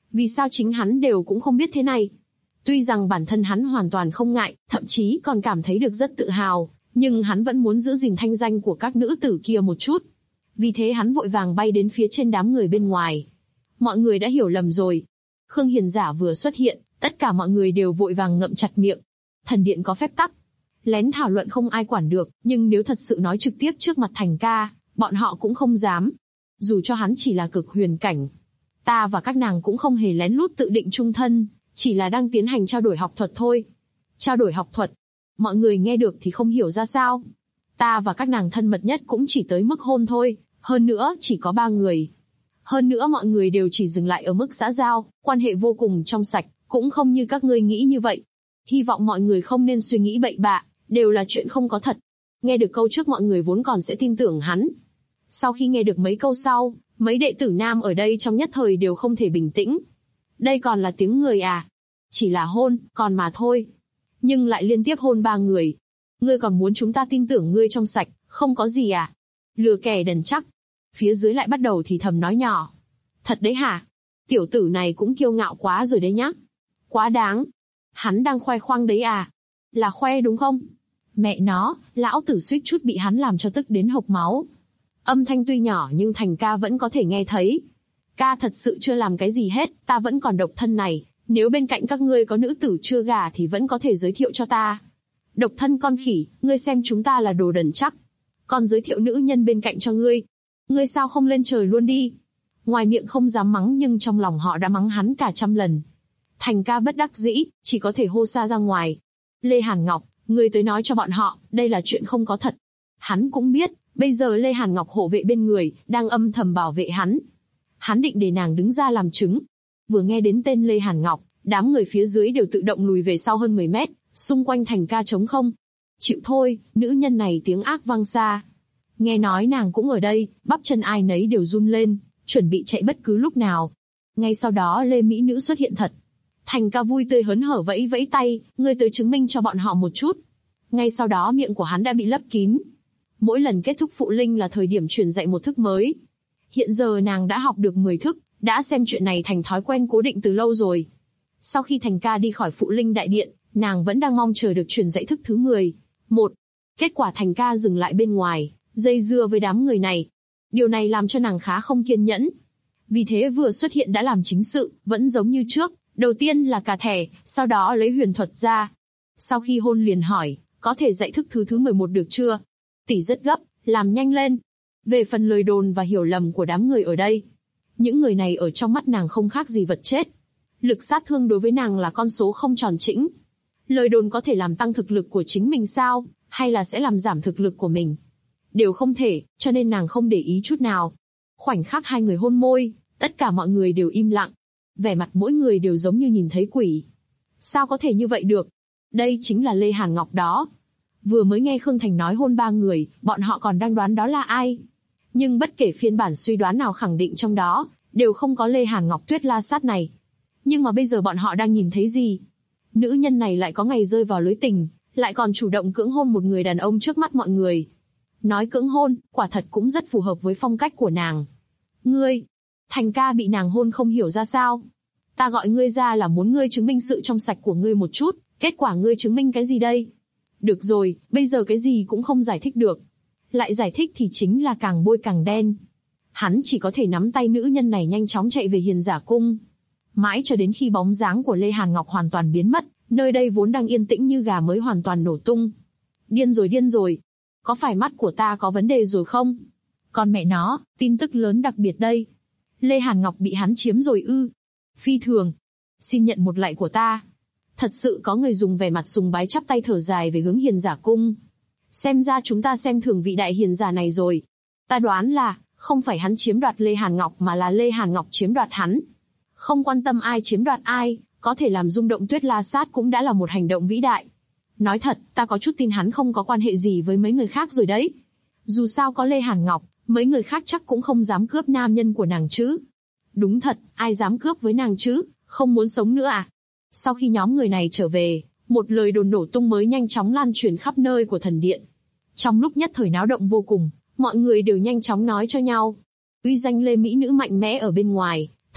Vì sao chính hắn đều cũng không biết thế này? Tuy rằng bản thân hắn hoàn toàn không ngại, thậm chí còn cảm thấy được rất tự hào, nhưng hắn vẫn muốn giữ gìn thanh danh của các nữ tử kia một chút. Vì thế hắn vội vàng bay đến phía trên đám người bên ngoài. Mọi người đã hiểu lầm rồi. Khương Hiền Giả vừa xuất hiện, tất cả mọi người đều vội vàng ngậm chặt miệng. Thần điện có phép tắc. Lén thảo luận không ai quản được, nhưng nếu thật sự nói trực tiếp trước mặt Thành ca, bọn họ cũng không dám. Dù cho hắn chỉ là cực huyền cảnh. Ta và các nàng cũng không hề lén lút tự định chung thân, chỉ là đang tiến hành trao đổi học thuật thôi. Trao đổi học thuật. Mọi người nghe được thì không hiểu ra sao. Ta và các nàng thân mật nhất cũng chỉ tới mức hôn thôi, hơn nữa chỉ có 3 người. Hơn nữa mọi người đều chỉ dừng lại ở mức xã giao, quan hệ vô cùng trong sạch, cũng không như các ngươi nghĩ như vậy. Hy vọng mọi người không nên suy nghĩ bậy bạ, đều là chuyện không có thật. Nghe được câu trước mọi người vốn còn sẽ tin tưởng hắn. Sau khi nghe được mấy câu sau, mấy đệ tử nam ở đây trong nhất thời đều không thể bình tĩnh. Đây còn là tiếng người à? Chỉ là hôn, còn mà thôi. Nhưng lại liên tiếp hôn 3 người. Ngươi còn muốn chúng ta tin tưởng ngươi trong sạch, không có gì à? Lừa kẻ đần chắc. Phía dưới lại bắt đầu thì thầm nói nhỏ. Thật đấy hả? Tiểu tử này cũng kiêu ngạo quá rồi đấy nhá. Quá đáng. Hắn đang khoe khoang đấy à? Là khoe đúng không? Mẹ nó, lão tử suýt chút bị hắn làm cho tức đến hộc máu. Âm thanh tuy nhỏ nhưng Thành ca vẫn có thể nghe thấy. Ca thật sự chưa làm cái gì hết, ta vẫn còn độc thân này. Nếu bên cạnh các ngươi có nữ tử chưa gả thì vẫn có thể giới thiệu cho ta. Độc thân con khỉ, ngươi xem chúng ta là đồ đần chắc. Còn giới thiệu nữ nhân bên cạnh cho ngươi. Ngươi sao không lên trời luôn đi? Ngoài miệng không dám mắng nhưng trong lòng họ đã mắng hắn cả 100 lần. Thành ca bất đắc dĩ, chỉ có thể hô xa ra ngoài. Lê Hàn Ngọc, ngươi tới nói cho bọn họ, đây là chuyện không có thật. Hắn cũng biết, bây giờ Lê Hàn Ngọc hộ vệ bên người, đang âm thầm bảo vệ hắn. Hắn định để nàng đứng ra làm chứng. Vừa nghe đến tên Lê Hàn Ngọc, đám người phía dưới đều tự động lùi về sau hơn 10 mét, xung quanh Thành ca trống không. Chịu thôi, nữ nhân này tiếng ác vang xa. Nghe nói nàng cũng ở đây, bắp chân ai nấy đều run lên, chuẩn bị chạy bất cứ lúc nào. Ngay sau đó Lê Mỹ Nữ xuất hiện thật. Thành ca vui tươi hớn hở vẫy vẫy tay, ngươi tới chứng minh cho bọn họ một chút. Ngay sau đó miệng của hắn đã bị lấp kín. Mỗi lần kết thúc phụ linh là thời điểm truyền dạy một thức mới. Hiện giờ nàng đã học được 10 thức, đã xem chuyện này thành thói quen cố định từ lâu rồi. Sau khi Thành ca đi khỏi phụ linh đại điện, nàng vẫn đang mong chờ được truyền dạy thức thứ 10. Kết quả Thành ca dừng lại bên ngoài, dây dưa với đám người này. Điều này làm cho nàng khá không kiên nhẫn. Vì thế vừa xuất hiện đã làm chính sự, vẫn giống như trước. Đầu tiên là cà thẻ, sau đó lấy huyền thuật ra. Sau khi hôn liền hỏi, có thể dạy thức thứ 11 được chưa? Tỷ rất gấp, làm nhanh lên. Về phần lời đồn và hiểu lầm của đám người ở đây, những người này ở trong mắt nàng không khác gì vật chết. Lực sát thương đối với nàng là con số không tròn chỉnh. Lời đồn có thể làm tăng thực lực của chính mình sao, hay là sẽ làm giảm thực lực của mình? Đều không thể, cho nên nàng không để ý chút nào. Khoảnh khắc hai người hôn môi, tất cả mọi người đều im lặng. Vẻ mặt mỗi người đều giống như nhìn thấy quỷ. Sao có thể như vậy được? Đây chính là Lê Hàn Ngọc đó. Vừa mới nghe Khương Thành nói hôn 3 người, bọn họ còn đang đoán đó là ai. Nhưng bất kể phiên bản suy đoán nào khẳng định trong đó, đều không có Lê Hàn Ngọc Tuyết La Sát này. Nhưng mà bây giờ bọn họ đang nhìn thấy gì? Nữ nhân này lại có ngày rơi vào lưới tình, lại còn chủ động cưỡng hôn một người đàn ông trước mắt mọi người. Nói cưỡng hôn, quả thật cũng rất phù hợp với phong cách của nàng. Ngươi, Thành ca bị nàng hôn không hiểu ra sao. Ta gọi ngươi ra là muốn ngươi chứng minh sự trong sạch của ngươi một chút, kết quả ngươi chứng minh cái gì đây? Được rồi, bây giờ cái gì cũng không giải thích được. Lại giải thích thì chính là càng bôi càng đen. Hắn chỉ có thể nắm tay nữ nhân này nhanh chóng chạy về Hiền Giả Cung. Mãi cho đến khi bóng dáng của Lê Hàn Ngọc hoàn toàn biến mất, nơi đây vốn đang yên tĩnh như gà mới hoàn toàn nổ tung. Điên rồi. Có phải mắt của ta có vấn đề rồi không? Còn mẹ nó, tin tức lớn đặc biệt đây. Lê Hàn Ngọc bị hắn chiếm rồi ư? Phi thường. Xin nhận một lạy của ta. Thật sự có người dùng vẻ mặt sùng bái chắp tay thở dài về hướng Hiền Giả Cung. Xem ra chúng ta xem thường vị đại hiền giả này rồi. Ta đoán là, không phải hắn chiếm đoạt Lê Hàn Ngọc mà là Lê Hàn Ngọc chiếm đoạt hắn. Không quan tâm ai chiếm đoạt ai, có thể làm rung động Tuyết La Sát cũng đã là một hành động vĩ đại. Nói thật, ta có chút tin hắn không có quan hệ gì với mấy người khác rồi đấy. Dù sao có Lê Hàn Ngọc, mấy người khác chắc cũng không dám cướp nam nhân của nàng chứ. Đúng thật, ai dám cướp với nàng chứ, không muốn sống nữa à? Sau khi nhóm người này trở về, một lời đồn nổ tung mới nhanh chóng lan truyền khắp nơi của thần điện. Trong lúc nhất thời náo động vô cùng, mọi người đều nhanh chóng nói cho nhau. Uy danh Lê Mỹ Nữ mạnh mẽ ở bên ngoài,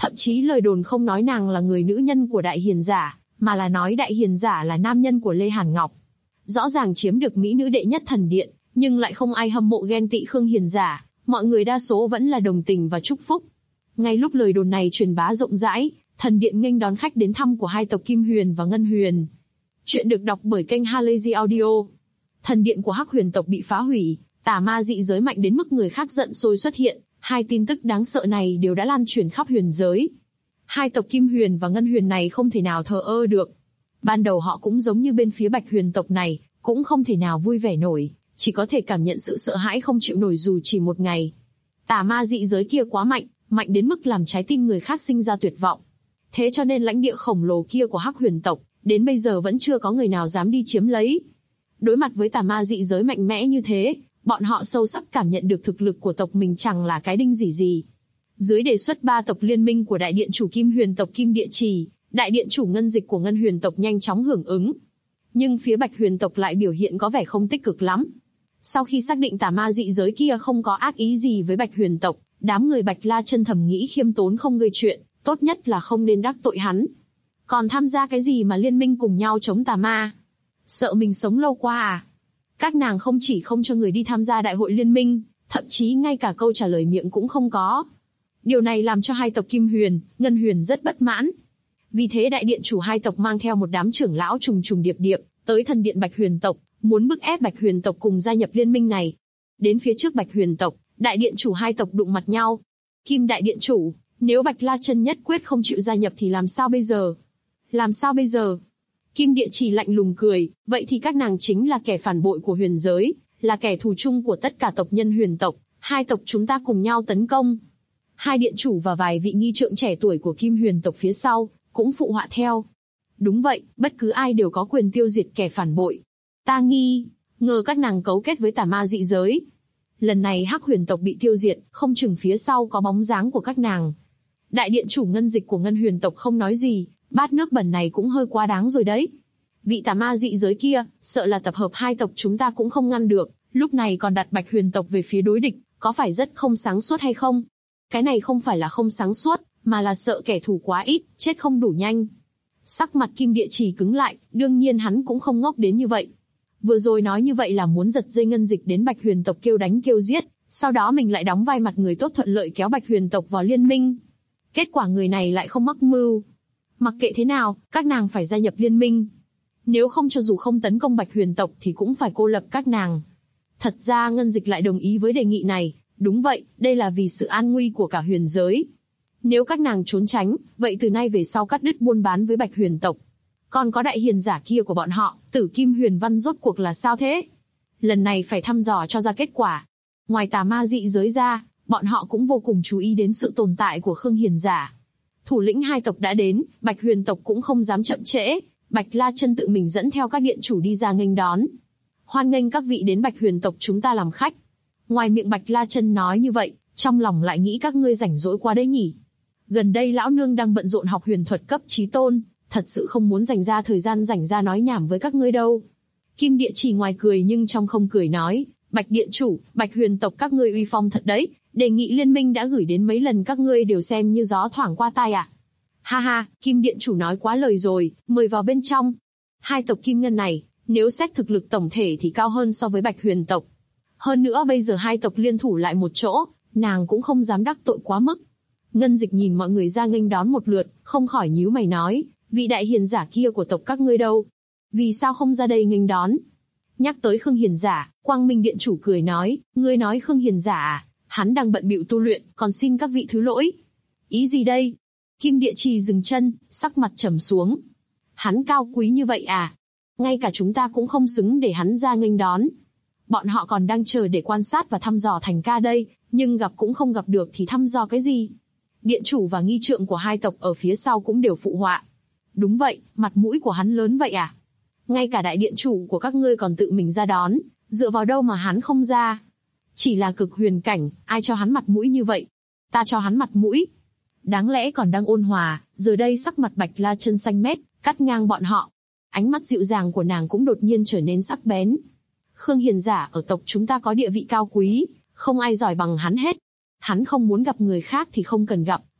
Thậm chí lời đồn không nói nàng là người nữ nhân của đại hiền giả, mà là nói đại hiền giả là nam nhân của Lê Hàn Ngọc. Rõ ràng chiếm được mỹ nữ đệ nhất thần điện, nhưng lại không ai hâm mộ ghen tị Khương Hiền giả, mọi người đa số vẫn là đồng tình và chúc phúc. Ngay lúc lời đồn này truyền bá rộng rãi, thần điện nghênh đón khách đến thăm của hai tộc Kim Huyền và Ngân Huyền. Chuyện được đọc bởi kênh Halazy Audio. Thần điện của Hắc Huyền tộc bị phá hủy, tà ma dị giới mạnh đến mức người khác giận sôi xuất hiện, hai tin tức đáng sợ này đều đã lan truyền khắp huyền giới. Hai tộc Kim Huyền và Ngân Huyền này không thể nào thờ ơ được. Ban đầu họ cũng giống như bên phía Bạch Huyền tộc này, cũng không thể nào vui vẻ nổi, chỉ có thể cảm nhận sự sợ hãi không chịu nổi dù chỉ một ngày. Tà ma dị giới kia quá mạnh, mạnh đến mức làm trái tim người khác sinh ra tuyệt vọng. Thế cho nên lãnh địa khổng lồ kia của Hắc Huyền tộc, đến bây giờ vẫn chưa có người nào dám đi chiếm lấy. Đối mặt với tà ma dị giới mạnh mẽ như thế, bọn họ sâu sắc cảm nhận được thực lực của tộc mình chẳng là cái đinh gì. Dưới đề xuất 3 tộc liên minh của đại điện chủ Kim Huyền tộc Kim Địa Trì, đại điện chủ Ngân Dịch của Ngân Huyền tộc nhanh chóng hưởng ứng. Nhưng phía Bạch Huyền tộc lại biểu hiện có vẻ không tích cực lắm. Sau khi xác định tà ma dị giới kia không có ác ý gì với Bạch Huyền tộc, đám người Bạch La Chân thầm nghĩ khiêm tốn không gây chuyện, tốt nhất là không nên đắc tội hắn. Còn tham gia cái gì mà liên minh cùng nhau chống tà ma? Sợ mình sống lâu qua à? Các nàng không chỉ không cho người đi tham gia đại hội liên minh, thậm chí ngay cả câu trả lời miệng cũng không có. Điều này làm cho hai tộc Kim Huyền, Ngân Huyền rất bất mãn. Vì thế đại điện chủ hai tộc mang theo một đám trưởng lão trùng trùng điệp điệp, tới thần điện Bạch Huyền tộc, muốn bức ép Bạch Huyền tộc cùng gia nhập liên minh này. Đến phía trước Bạch Huyền tộc, đại điện chủ hai tộc đụng mặt nhau. Kim đại điện chủ, nếu Bạch La Chân nhất quyết không chịu gia nhập thì làm sao bây giờ? Làm sao bây giờ? Kim Địa Trì lạnh lùng cười, vậy thì các nàng chính là kẻ phản bội của huyền giới, là kẻ thù chung của tất cả tộc nhân huyền tộc, hai tộc chúng ta cùng nhau tấn công. Hai điện chủ và vài vị nghi trượng trẻ tuổi của Kim Huyền tộc phía sau, cũng phụ họa theo. Đúng vậy, bất cứ ai đều có quyền tiêu diệt kẻ phản bội. Ta nghi ngờ các nàng cấu kết với tà ma dị giới. Lần này Hắc Huyền tộc bị tiêu diệt, không chừng phía sau có bóng dáng của các nàng. Đại điện chủ Ngân Dịch của Ngân Huyền tộc không nói gì, bát nước bẩn này cũng hơi quá đáng rồi đấy. Vị tà ma dị giới kia, sợ là tập hợp hai tộc chúng ta cũng không ngăn được, lúc này còn đặt Bạch Huyền tộc về phía đối địch, có phải rất không sáng suốt hay không? Cái này không phải là không sáng suốt, mà là sợ kẻ thù quá ít, chết không đủ nhanh. Sắc mặt Kim Địa Trì cứng lại, đương nhiên hắn cũng không ngốc đến như vậy. Vừa rồi nói như vậy là muốn giật dây Ngân Dịch đến Bạch Huyền tộc kêu đánh kêu giết, sau đó mình lại đóng vai mặt người tốt thuận lợi kéo Bạch Huyền tộc vào liên minh. Kết quả người này lại không mắc mưu. Mặc kệ thế nào, các nàng phải gia nhập liên minh. Nếu không cho dù không tấn công Bạch Huyền tộc thì cũng phải cô lập các nàng. Thật ra Ngân Dịch lại đồng ý với đề nghị này, đúng vậy, đây là vì sự an nguy của cả huyền giới. Nếu các nàng trốn tránh, vậy từ nay về sau cắt đứt buôn bán với Bạch Huyền tộc. Còn có đại hiền giả kia của bọn họ, Tử Kim Huyền Văn rốt cuộc là sao thế? Lần này phải thăm dò cho ra kết quả. Ngoài tà ma dị giới ra, bọn họ cũng vô cùng chú ý đến sự tồn tại của Khương Hiền giả. Thủ lĩnh hai tộc đã đến, Bạch Huyền tộc cũng không dám chậm trễ, Bạch La Chân tự mình dẫn theo các điện chủ đi ra nghênh đón. Hoan nghênh các vị đến Bạch Huyền tộc chúng ta làm khách. Ngoài miệng Bạch La Chân nói như vậy, trong lòng lại nghĩ các ngươi rảnh rỗi quá đấy nhỉ. Gần đây lão nương đang bận rộn học huyền thuật cấp chí tôn, thật sự không muốn dành ra thời gian rảnh ra nói nhảm với các ngươi đâu. Kim Địa Trì ngoài cười nhưng trong không cười nói, Bạch điện chủ, Bạch Huyền tộc các ngươi uy phong thật đấy, đề nghị liên minh đã gửi đến mấy lần các ngươi đều xem như gió thoảng qua tai à. Ha ha, Kim điện chủ nói quá lời rồi, mời vào bên trong. Hai tộc Kim Ngân này, nếu xét thực lực tổng thể thì cao hơn so với Bạch Huyền tộc. Hơn nữa bây giờ hai tộc liên thủ lại một chỗ, nàng cũng không dám đắc tội quá mức. Ngân Dịch nhìn mọi người ra nghênh đón một lượt, không khỏi nhíu mày nói, vị đại hiền giả kia của tộc các ngươi đâu? Vì sao không ra đây nghênh đón? Nhắc tới Khương Hiền giả, Quang Minh điện chủ cười nói, ngươi nói Khương Hiền giả à? Hắn đang bận bịu tu luyện, còn xin các vị thứ lỗi. Ý gì đây? Kim Địa Trì dừng chân, sắc mặt trầm xuống. Hắn cao quý như vậy à? Ngay cả chúng ta cũng không xứng để hắn ra nghênh đón. Bọn họ còn đang chờ để quan sát và thăm dò Thành Ca đây, nhưng gặp cũng không gặp được thì thăm dò cái gì? Điện chủ và nghi trượng của hai tộc ở phía sau cũng đều phụ họa. Đúng vậy, mặt mũi của hắn lớn vậy à? Ngay cả đại điện chủ của các ngươi còn tự mình ra đón, dựa vào đâu mà hắn không ra? Chỉ là cực huyền cảnh, ai cho hắn mặt mũi như vậy? Ta cho hắn mặt mũi. Đáng lẽ còn đang ôn hòa, giờ đây sắc mặt Bạch La Chân xanh mét, cắt ngang bọn họ. Ánh mắt dịu dàng của nàng cũng đột nhiên trở nên sắc bén. Khương Hiền giả ở tộc chúng ta có địa vị cao quý, không ai giỏi bằng hắn hết. Hắn không muốn gặp người khác thì không cần gặp,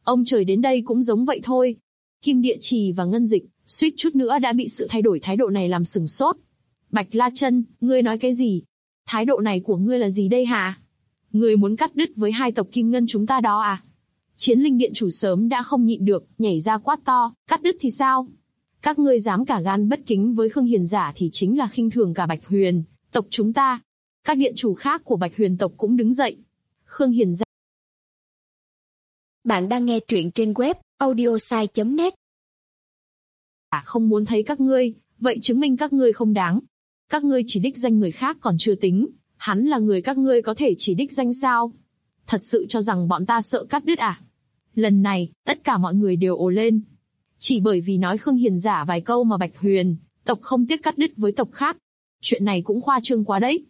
Ông trời đến đây cũng giống vậy thôi. Kim Địa Trì và Ngân Dịch, suýt chút nữa đã bị sự thay đổi thái độ này làm sửng sốt. Bạch La Chân, ngươi nói cái gì? Thái độ này của ngươi là gì đây hả? Ngươi muốn cắt đứt với hai tộc Kim Ngân chúng ta đó à? Chiến Linh Điện chủ sớm đã không nhịn được, nhảy ra quát to, cắt đứt thì sao? Các ngươi dám cả gan bất kính với Khương Hiền giả thì chính là khinh thường cả Bạch Huyền tộc chúng ta. Các điện chủ khác của Bạch Huyền tộc cũng đứng dậy. Khương Hiền giả. Bạn đang nghe truyện trên web audiosai.net. Không muốn thấy các ngươi, vậy chứng minh các ngươi không đáng. Các ngươi chỉ đích danh người khác còn chưa tính, hắn là người các ngươi có thể chỉ đích danh sao? Thật sự cho rằng bọn ta sợ cắt đứt à? Lần này, tất cả mọi người đều ồ lên. Chỉ bởi vì nói Khương Hiền giả vài câu mà Bạch Huyền tộc không tiếc cắt đứt với tộc khác. Chuyện này cũng khoa trương quá đấy.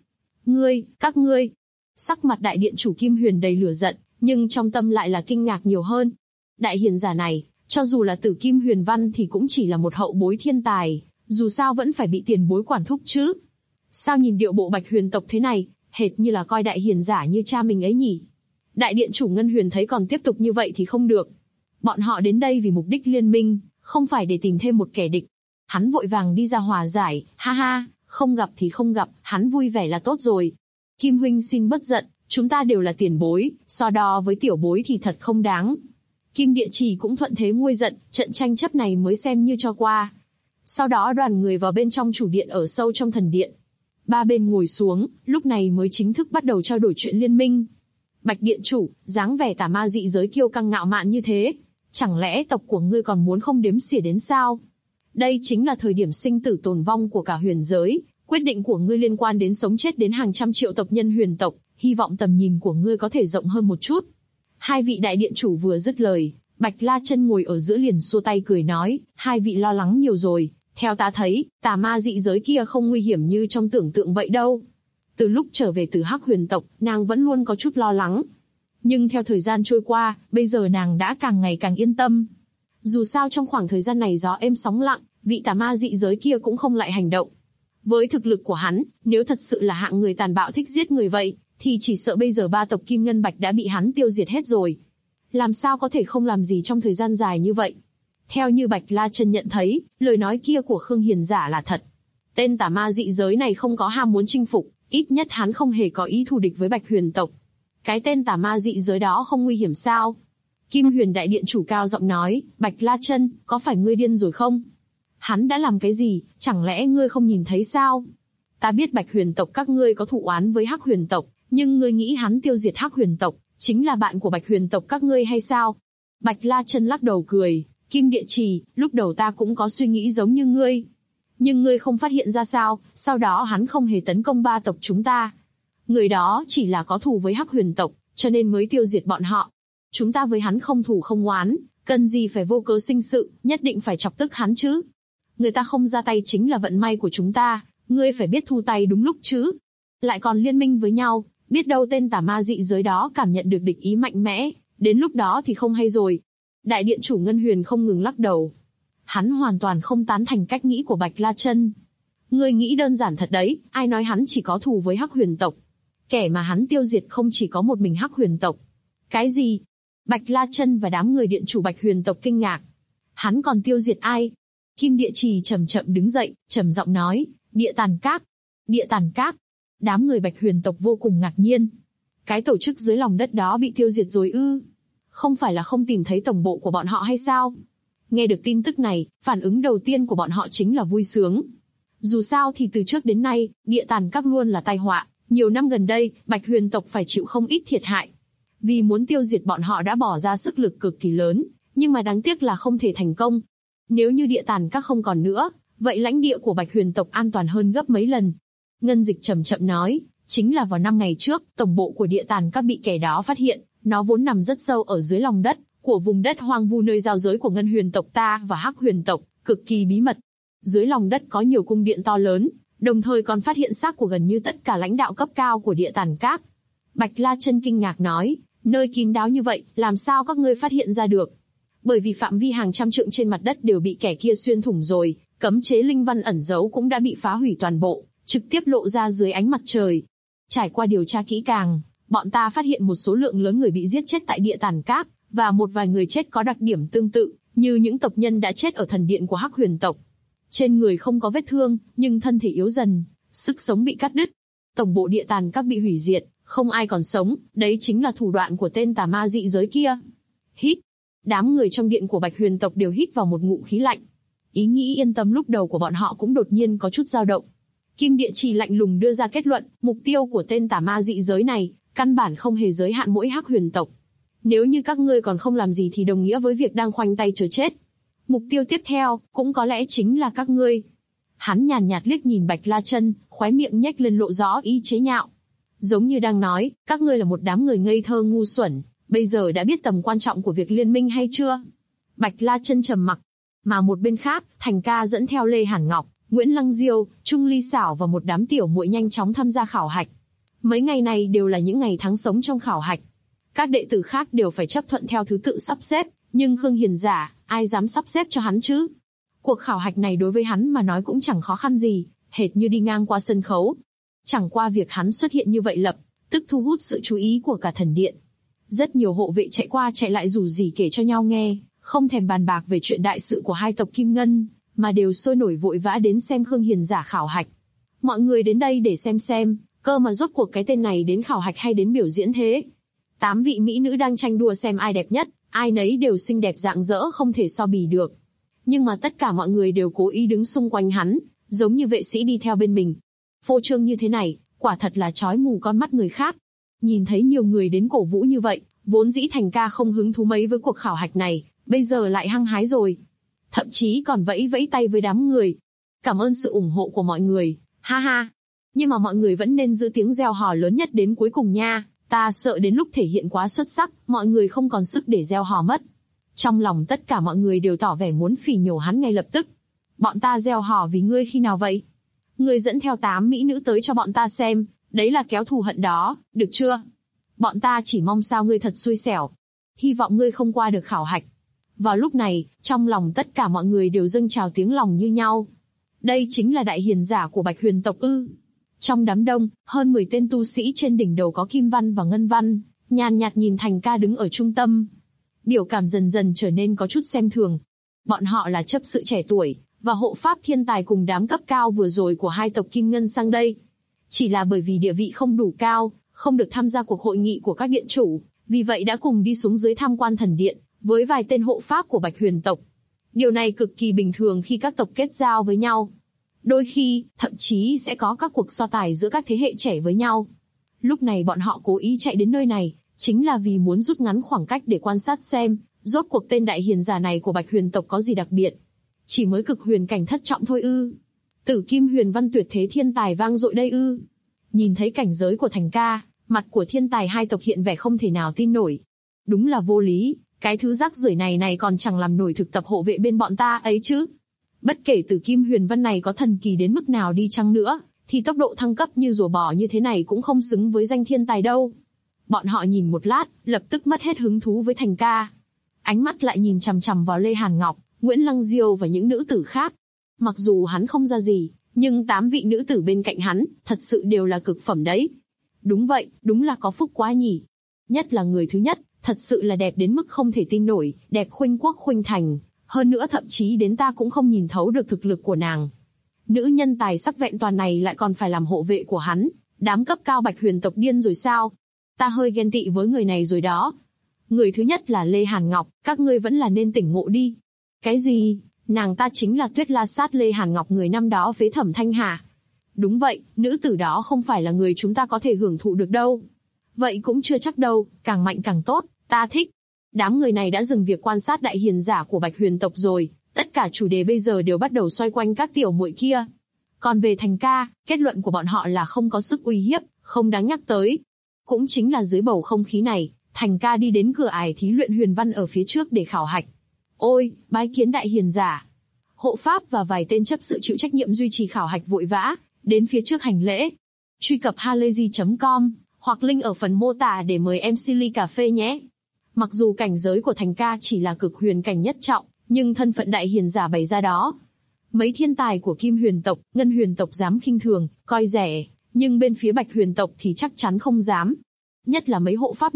Các ngươi. Sắc mặt đại điện chủ Kim Huyền đầy lửa giận, nhưng trong tâm lại là kinh ngạc nhiều hơn. Đại hiền giả này, cho dù là tử Kim Huyền Văn thì cũng chỉ là một hậu bối thiên tài, dù sao vẫn phải bị tiền bối quản thúc chứ. Sao nhìn điệu bộ Bạch Huyền tộc thế này, hệt như là coi đại hiền giả như cha mình ấy nhỉ? Đại điện chủ Ngân Huyền thấy còn tiếp tục như vậy thì không được. Bọn họ đến đây vì mục đích liên minh, không phải để tìm thêm một kẻ địch. Hắn vội vàng đi ra hòa giải, ha ha, không gặp thì không gặp, hắn vui vẻ là tốt rồi. Kim huynh xin bất giận, chúng ta đều là tiền bối, so đo với tiểu bối thì thật không đáng. Kim Địa Trì cũng thuận thế nguôi giận, trận tranh chấp này mới xem như cho qua. Sau đó đoàn người vào bên trong chủ điện ở sâu trong thần điện. Ba bên ngồi xuống, lúc này mới chính thức bắt đầu trao đổi chuyện liên minh. Bạch điện chủ, dáng vẻ tà ma dị giới kiêu căng ngạo mạn như thế, chẳng lẽ tộc của ngươi còn muốn không đếm xỉa đến sao? Đây chính là thời điểm sinh tử tồn vong của cả huyền giới, quyết định của ngươi liên quan đến sống chết đến hàng trăm triệu tộc nhân huyền tộc, hy vọng tầm nhìn của ngươi có thể rộng hơn một chút. Hai vị đại điện chủ vừa dứt lời, Bạch La Chân ngồi ở giữa liền xua tay cười nói, hai vị lo lắng nhiều rồi, theo ta thấy, tà ma dị giới kia không nguy hiểm như trong tưởng tượng vậy đâu. Từ lúc trở về từ Hắc Huyền tộc, nàng vẫn luôn có chút lo lắng. Nhưng theo thời gian trôi qua, bây giờ nàng đã càng ngày càng yên tâm. Dù sao trong khoảng thời gian này gió êm sóng lặng, vị tà ma dị giới kia cũng không lại hành động. Với thực lực của hắn, nếu thật sự là hạng người tàn bạo thích giết người vậy, thì chỉ sợ bây giờ ba tộc Kim Ngân Bạch đã bị hắn tiêu diệt hết rồi. Làm sao có thể không làm gì trong thời gian dài như vậy? Theo như Bạch La Chân nhận thấy, lời nói kia của Khương Hiền giả là thật. Tên tà ma dị giới này không có ham muốn chinh phục, ít nhất hắn không hề có ý thù địch với Bạch Huyền tộc. Cái tên tà ma dị giới đó không nguy hiểm sao? Kim Huyền đại điện chủ cao giọng nói, Bạch La Chân, có phải ngươi điên rồi không? Hắn đã làm cái gì, chẳng lẽ ngươi không nhìn thấy sao? Ta biết Bạch Huyền tộc các ngươi có thù oán với Hắc Huyền tộc, nhưng ngươi nghĩ hắn tiêu diệt Hắc Huyền tộc, chính là bạn của Bạch Huyền tộc các ngươi hay sao? Bạch La Chân lắc đầu cười, Kim Địa Trì, lúc đầu ta cũng có suy nghĩ giống như ngươi. Nhưng ngươi không phát hiện ra sao, sau đó hắn không hề tấn công ba tộc chúng ta. Người đó chỉ là có thù với Hắc Huyền tộc, cho nên mới tiêu diệt bọn họ. Chúng ta với hắn không thù không oán, cần gì phải vô cớ sinh sự, nhất định phải chọc tức hắn chứ. Người ta không ra tay chính là vận may của chúng ta, ngươi phải biết thu tay đúng lúc chứ. Lại còn liên minh với nhau, biết đâu tên tà ma dị giới đó cảm nhận được địch ý mạnh mẽ, đến lúc đó thì không hay rồi. Đại điện chủ Ngân Huyền không ngừng lắc đầu. Hắn hoàn toàn không tán thành cách nghĩ của Bạch La Chân. Ngươi nghĩ đơn giản thật đấy, ai nói hắn chỉ có thù với Hắc Huyền tộc. Kẻ mà hắn tiêu diệt không chỉ có một mình Hắc Huyền tộc. Cái gì? Bạch La Chân và đám người điện chủ Bạch Huyền tộc kinh ngạc. Hắn còn tiêu diệt ai? Kim Địa Trì chậm chậm đứng dậy, trầm giọng nói, Địa Tàn Các. Địa Tàn Các. Đám người Bạch Huyền tộc vô cùng ngạc nhiên. Cái tổ chức dưới lòng đất đó bị tiêu diệt rồi ư? Không phải là không tìm thấy tổng bộ của bọn họ hay sao? Nghe được tin tức này, phản ứng đầu tiên của bọn họ chính là vui sướng. Dù sao thì từ trước đến nay, Địa Tàn Các luôn là tai họa. Nhiều năm gần đây, Bạch Huyền tộc phải chịu không ít thiệt hại. Vì muốn tiêu diệt bọn họ đã bỏ ra sức lực cực kỳ lớn, nhưng mà đáng tiếc là không thể thành công. Nếu như Địa Tàn Các không còn nữa, vậy lãnh địa của Bạch Huyền tộc an toàn hơn gấp mấy lần. Ngân Dịch chậm chậm nói, chính là vào 5 ngày trước, tổng bộ của Địa Tàn Các bị kẻ đó phát hiện, nó vốn nằm rất sâu ở dưới lòng đất của vùng đất hoang vu nơi giao giới của Ngân Huyền tộc ta và Hắc Huyền tộc, cực kỳ bí mật. Dưới lòng đất có nhiều cung điện to lớn, đồng thời còn phát hiện xác của gần như tất cả lãnh đạo cấp cao của Địa Tàn Các. Bạch La Chân kinh ngạc nói, nơi kín đáo như vậy, làm sao các ngươi phát hiện ra được? Bởi vì phạm vi hàng trăm trượng trên mặt đất đều bị kẻ kia xuyên thủng rồi, cấm chế linh văn ẩn giấu cũng đã bị phá hủy toàn bộ, trực tiếp lộ ra dưới ánh mặt trời. Trải qua điều tra kỹ càng, bọn ta phát hiện một số lượng lớn người bị giết chết tại Địa Tàn Các, và một vài người chết có đặc điểm tương tự, như những tộc nhân đã chết ở thần điện của Hắc Huyền tộc. Trên người không có vết thương, nhưng thân thể yếu dần, sức sống bị cắt đứt. Tổng bộ địa tàn các bị hủy diệt, không ai còn sống, đấy chính là thủ đoạn của tên tà ma dị giới kia. Hít. Đám người trong điện của Bạch Huyền tộc đều hít vào một ngụm khí lạnh. Ý nghĩ yên tâm lúc đầu của bọn họ cũng đột nhiên có chút dao động. Kim Địa Trì lạnh lùng đưa ra kết luận, mục tiêu của tên tà ma dị giới này, căn bản không hề giới hạn mỗi Hắc Huyền tộc. Nếu như các ngươi còn không làm gì thì đồng nghĩa với việc đang khoanh tay chờ chết. Mục tiêu tiếp theo, cũng có lẽ chính là các ngươi. Hắn nhàn nhạt liếc nhìn Bạch La Chân, khóe miệng nhếch lên lộ rõ ý chế nhạo. Giống như đang nói, các ngươi là một đám người ngây thơ ngu xuẩn, bây giờ đã biết tầm quan trọng của việc liên minh hay chưa? Bạch La Chân trầm mặc. Mà một bên khác, Thành Ca dẫn theo Lê Hàn Ngọc, Nguyễn Lăng Diêu, Trung Ly Xảo và một đám tiểu muội nhanh chóng tham gia khảo hạch. Mấy ngày này đều là những ngày tháng sống trong khảo hạch. Các đệ tử khác đều phải chấp thuận theo thứ tự sắp xếp, nhưng Khương Hiền Giả, ai dám sắp xếp cho hắn chứ? Cuộc khảo hạch này đối với hắn mà nói cũng chẳng khó khăn gì, hệt như đi ngang qua sân khấu. Chẳng qua việc hắn xuất hiện như vậy lập tức thu hút sự chú ý của cả thần điện. Rất nhiều hộ vệ chạy qua chạy lại rủ rỉ kể cho nhau nghe, không thèm bàn bạc về chuyện đại sự của hai tộc Kim Ngân, mà đều sôi nổi vội vã đến xem Khương Hiền Giả khảo hạch. Mọi người đến đây để xem, cơ mà rốt cuộc cái tên này đến khảo hạch hay đến biểu diễn thế? 8 vị mỹ nữ đang tranh đua xem ai đẹp nhất, ai nấy đều xinh đẹp rạng rỡ không thể so bì được. Nhưng mà tất cả mọi người đều cố ý đứng xung quanh hắn, giống như vệ sĩ đi theo bên mình. Phô trương như thế này, quả thật là chói mù con mắt người khác. Nhìn thấy nhiều người đến cổ vũ như vậy, vốn dĩ Thành Ca không hứng thú mấy với cuộc khảo hạch này, bây giờ lại hăng hái rồi. Thậm chí còn vẫy vẫy tay với đám người. Cảm ơn sự ủng hộ của mọi người, ha ha. Nhưng mà mọi người vẫn nên giữ tiếng reo hò lớn nhất đến cuối cùng nha. Ta sợ đến lúc thể hiện quá xuất sắc, mọi người không còn sức để reo hò mất. Trong lòng tất cả mọi người đều tỏ vẻ muốn phỉ nhổ hắn ngay lập tức. Bọn ta reo hò vì ngươi khi nào vậy? Ngươi dẫn theo 8 mỹ nữ tới cho bọn ta xem, đấy là kéo thù hận đó, được chưa? Bọn ta chỉ mong sao ngươi thật xui xẻo. Hy vọng ngươi không qua được khảo hạch. Vào lúc này, trong lòng tất cả mọi người đều dâng trào tiếng lòng như nhau. Đây chính là đại hiền giả của Bạch Huyền tộc ư? Trong đám đông, hơn 10 tên tu sĩ trên đỉnh đầu có kim văn và ngân văn, nhàn nhạt nhìn Thành Ca đứng ở trung tâm. Biểu cảm dần dần trở nên có chút xem thường. Bọn họ là chấp sự trẻ tuổi, và hộ pháp thiên tài cùng đám cấp cao vừa rồi của hai tộc Kim Ngân sang đây. Chỉ là bởi vì địa vị không đủ cao, không được tham gia cuộc hội nghị của các điện chủ, vì vậy đã cùng đi xuống dưới tham quan thần điện, với vài tên hộ pháp của Bạch Huyền tộc. Điều này cực kỳ bình thường khi các tộc kết giao với nhau. Đôi khi, thậm chí sẽ có các cuộc so tài giữa các thế hệ trẻ với nhau. Lúc này bọn họ cố ý chạy đến nơi này, chính là vì muốn rút ngắn khoảng cách để quan sát xem, rốt cuộc tên đại hiền giả này của Bạch Huyền tộc có gì đặc biệt. Chỉ mới cực huyền cảnh thất trọng thôi ư? Tử Kim Huyền Văn tuyệt thế thiên tài vang dội đây ư? Nhìn thấy cảnh giới của Thành Ca, mặt của thiên tài hai tộc hiện vẻ không thể nào tin nổi. Đúng là vô lý, cái thứ rác rưởi này còn chẳng làm nổi thực tập hộ vệ bên bọn ta ấy chứ. Bất kể Tử Kim Huyền Văn này có thần kỳ đến mức nào đi chăng nữa, thì tốc độ thăng cấp như rùa bò như thế này cũng không xứng với danh thiên tài đâu. Bọn họ nhìn một lát, lập tức mất hết hứng thú với Thành Ca. Ánh mắt lại nhìn chằm chằm vào Lê Hàn Ngọc, Nguyễn Lăng Diêu và những nữ tử khác. Mặc dù hắn không ra gì, nhưng 8 vị nữ tử bên cạnh hắn, thật sự đều là cực phẩm đấy. Đúng vậy, đúng là có phúc quá nhỉ. Nhất là người thứ nhất, thật sự là đẹp đến mức không thể tin nổi, đẹp khuynh quốc khuynh thành. Hơn nữa thậm chí đến ta cũng không nhìn thấu được thực lực của nàng. Nữ nhân tài sắc vẹn toàn này lại còn phải làm hộ vệ của hắn. Đám cấp cao Bạch Huyền tộc điên rồi sao? Ta hơi ghen tị với người này rồi đó. Người thứ nhất là Lê Hàn Ngọc, các ngươi vẫn là nên tỉnh ngộ đi. Cái gì? Nàng ta chính là Tuyết La Sát Lê Hàn Ngọc người năm đó phế Thẩm Thanh Hà. Đúng vậy, nữ tử đó không phải là người chúng ta có thể hưởng thụ được đâu. Vậy cũng chưa chắc đâu, càng mạnh càng tốt, ta thích. Đám người này đã dừng việc quan sát đại hiền giả của Bạch Huyền tộc rồi, tất cả chủ đề bây giờ đều bắt đầu xoay quanh các tiểu muội kia. Còn về Thành Ca, kết luận của bọn họ là không có sức uy hiếp, không đáng nhắc tới. Cũng chính là dưới bầu không khí này, Thành Ca đi đến cửa ải thí luyện huyền văn ở phía trước để khảo hạch. Ôi, bái kiến đại hiền giả. Hộ pháp và vài tên chấp sự chịu trách nhiệm duy trì khảo hạch vội vã, đến phía trước hành lễ. Truy cập halayzi.com, hoặc link ở phần mô tả để mời MC ly cà phê nhé. Mặc dù cảnh giới của Thành Ca chỉ là cực huyền cảnh nhất trọng, nhưng thân phận đại hiền giả bày ra đó. Mấy thiên tài của Kim Huyền tộc, Ngân Huyền tộc dám khinh thường, coi rẻ, nhưng bên phía Bạch Huyền tộc thì chắc chắn không dám. Nhất là mấy hộ pháp này,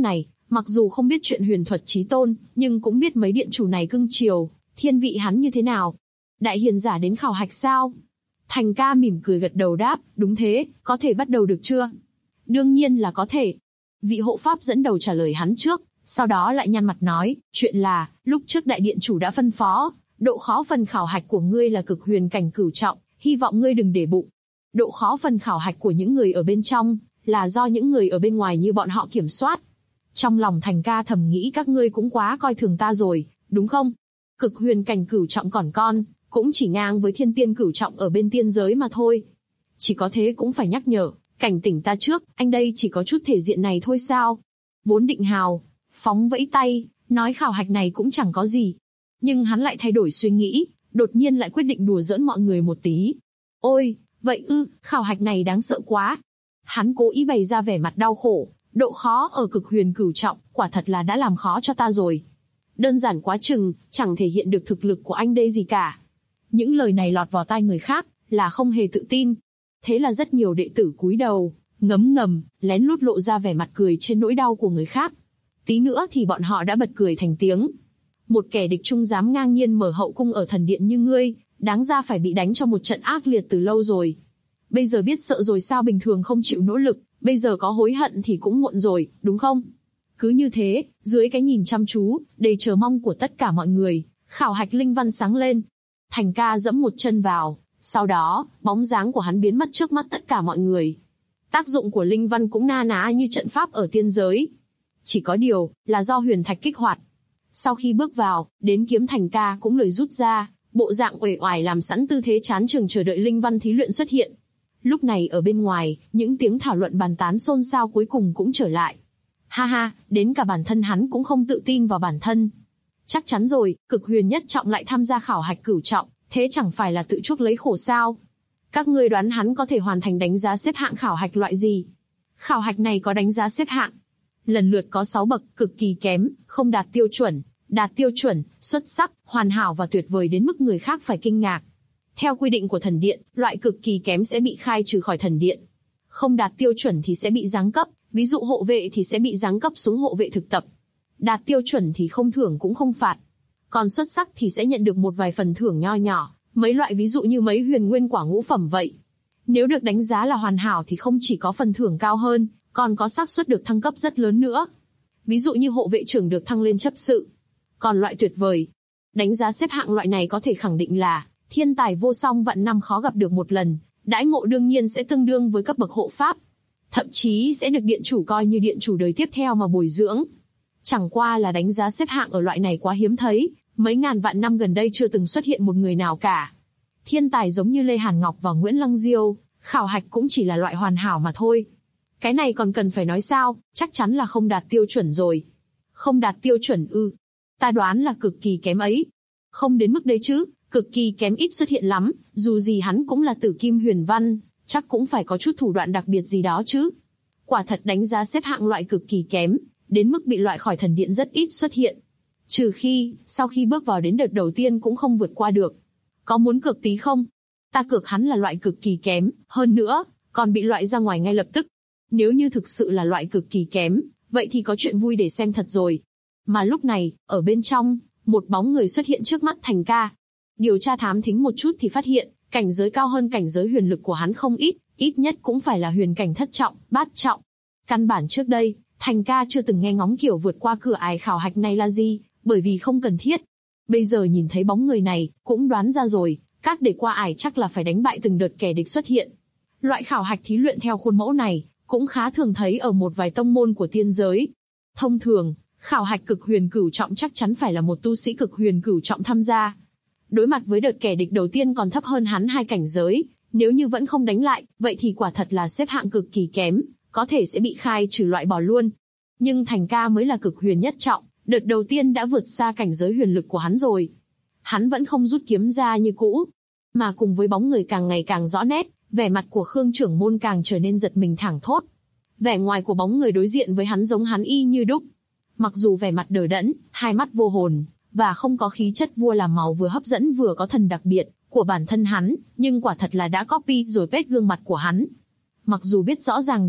Mặc dù không biết chuyện huyền thuật chí tôn, nhưng cũng biết mấy điện chủ này cưng chiều, thiên vị hắn như thế nào. Đại hiền giả đến khảo hạch sao? Thành ca mỉm cười gật đầu đáp, đúng thế, có thể bắt đầu được chưa? Đương nhiên là có thể. Vị hộ pháp dẫn đầu trả lời hắn trước, sau đó lại nhăn mặt nói, chuyện là, lúc trước đại điện chủ đã phân phó, độ khó phần khảo hạch của ngươi là cực huyền cảnh cửu trọng, hy vọng ngươi đừng để bụng. Độ khó phần khảo hạch của những người ở bên trong, là do những người ở bên ngoài như bọn họ kiểm soát. Trong lòng Thành ca thầm nghĩ các ngươi cũng quá coi thường ta rồi, đúng không? Cực huyền cảnh cửu trọng còn con, cũng chỉ ngang với thiên tiên cửu trọng ở bên tiên giới mà thôi. Chỉ có thế cũng phải nhắc nhở, cảnh tỉnh ta trước, anh đây chỉ có chút thể diện này thôi sao? Vốn định hào phóng vẫy tay, nói khảo hạch này cũng chẳng có gì. Nhưng hắn lại thay đổi suy nghĩ, đột nhiên lại quyết định đùa giỡn mọi người một tí. Ôi, vậy khảo hạch này đáng sợ quá. Hắn cố ý bày ra vẻ mặt đau khổ, độ khó ở cực huyền cửu trọng, quả thật là đã làm khó cho ta rồi. Đơn giản quá chừng, chẳng thể hiện được thực lực của anh đây gì cả. Những lời này lọt vào tai người khác, là không hề tự tin. Thế là rất nhiều đệ tử cúi đầu, ngấm ngầm, lén lút lộ ra vẻ mặt cười trên nỗi đau của người khác. Tí nữa thì bọn họ đã bật cười thành tiếng. Một kẻ địch trung dám ngang nhiên mở hậu cung ở thần điện như ngươi, đáng ra phải bị đánh cho một trận ác liệt từ lâu rồi. Bây giờ biết sợ rồi sao bình thường không chịu nỗ lực, bây giờ có hối hận thì cũng muộn rồi, đúng không? Cứ như thế, dưới cái nhìn chăm chú, đầy chờ mong của tất cả mọi người, khảo hạch linh văn sáng lên. Thành ca dẫm một chân vào, sau đó, bóng dáng của hắn biến mất trước mắt tất cả mọi người. Tác dụng của linh văn cũng na ná như trận pháp ở tiên giới. Chỉ có điều, là do huyền thạch kích hoạt. Sau khi bước vào, đến kiếm Thành ca cũng lời rút ra, bộ dạng uể oải làm sẵn tư thế chán chừng chờ đợi linh văn thí luyện xuất hiện. Lúc này ở bên ngoài, những tiếng thảo luận bàn tán xôn xao cuối cùng cũng trở lại. Ha ha, đến cả bản thân hắn cũng không tự tin vào bản thân. Chắc chắn rồi, cực huyền nhất trọng lại tham gia khảo hạch cửu trọng, thế chẳng phải là tự chuốc lấy khổ sao? Các ngươi đoán hắn có thể hoàn thành đánh giá xếp hạng khảo hạch loại gì? Khảo hạch này có đánh giá xếp hạng. Lần lượt có 6 bậc, cực kỳ kém, không đạt tiêu chuẩn, đạt tiêu chuẩn, xuất sắc, hoàn hảo và tuyệt vời đến mức người khác phải kinh ngạc. Theo quy định của thần điện, loại cực kỳ kém sẽ bị khai trừ khỏi thần điện. Không đạt tiêu chuẩn thì sẽ bị giáng cấp, ví dụ hộ vệ thì sẽ bị giáng cấp xuống hộ vệ thực tập. Đạt tiêu chuẩn thì không thưởng cũng không phạt. Còn xuất sắc thì sẽ nhận được một vài phần thưởng nho nhỏ, mấy loại ví dụ như mấy huyền nguyên quả ngũ phẩm vậy. Nếu được đánh giá là hoàn hảo thì không chỉ có phần thưởng cao hơn, còn có xác suất được thăng cấp rất lớn nữa. Ví dụ như hộ vệ trưởng được thăng lên chấp sự. Còn loại tuyệt vời, đánh giá xếp hạng loại này có thể khẳng định là thiên tài vô song vạn năm khó gặp được một lần, đãi ngộ đương nhiên sẽ tương đương với cấp bậc hộ pháp. Thậm chí sẽ được điện chủ coi như điện chủ đời tiếp theo mà bồi dưỡng. Chẳng qua là đánh giá xếp hạng ở loại này quá hiếm thấy, mấy ngàn vạn năm gần đây chưa từng xuất hiện một người nào cả. Thiên tài giống như Lê Hàn Ngọc và Nguyễn Lăng Diêu, khảo hạch cũng chỉ là loại hoàn hảo mà thôi. Cái này còn cần phải nói sao, chắc chắn là không đạt tiêu chuẩn rồi. Không đạt tiêu chuẩn ta đoán là cực kỳ kém ấy. Không đến mức đấy chứ, cực kỳ kém ít xuất hiện lắm, dù gì hắn cũng là tử kim huyền văn, chắc cũng phải có chút thủ đoạn đặc biệt gì đó chứ. Quả thật đánh giá xếp hạng loại cực kỳ kém, đến mức bị loại khỏi thần điện rất ít xuất hiện. Trừ khi, sau khi bước vào đến đợt đầu tiên cũng không vượt qua được. Có muốn cược tí không? Ta cược hắn là loại cực kỳ kém, hơn nữa, còn bị loại ra ngoài ngay lập tức. Nếu như thực sự là loại cực kỳ kém, vậy thì có chuyện vui để xem thật rồi. Mà lúc này, ở bên trong, một bóng người xuất hiện trước mắt Thành ca. Điều tra thám thính một chút thì phát hiện, cảnh giới cao hơn cảnh giới huyền lực của hắn không ít, ít nhất cũng phải là huyền cảnh thất trọng, bát trọng. Căn bản trước đây, Thành ca chưa từng nghe ngóng kiểu vượt qua cửa ải khảo hạch này là gì, bởi vì không cần thiết. Bây giờ nhìn thấy bóng người này, cũng đoán ra rồi, các để qua ải chắc là phải đánh bại từng đợt kẻ địch xuất hiện. Loại khảo hạch thí luyện theo khuôn mẫu này, cũng khá thường thấy ở một vài tông môn của tiên giới. Thông thường, khảo hạch cực huyền cửu trọng chắc chắn phải là một tu sĩ cực huyền cửu trọng tham gia. Đối mặt với đợt kẻ địch đầu tiên còn thấp hơn hắn 2 cảnh giới, nếu như vẫn không đánh lại, vậy thì quả thật là xếp hạng cực kỳ kém, có thể sẽ bị khai trừ loại bỏ luôn. Nhưng Thành ca mới là cực huyền nhất trọng, đợt đầu tiên đã vượt xa cảnh giới huyền lực của hắn rồi. Hắn vẫn không rút kiếm ra như cũ, mà cùng với bóng người càng ngày càng rõ nét, vẻ mặt của Khương trưởng môn càng trở nên giật mình thảng thốt. Vẻ ngoài của bóng người đối diện với hắn giống hắn y như đúc. Mặc dù vẻ mặt đờ đẫn, hai mắt vô hồn, và không có khí chất vua làm màu vừa hấp dẫn vừa có thần đặc biệt của bản thân hắn, nhưng quả thật là đã copy rồi paste gương mặt của hắn. Mặc dù biết rõ ràng đây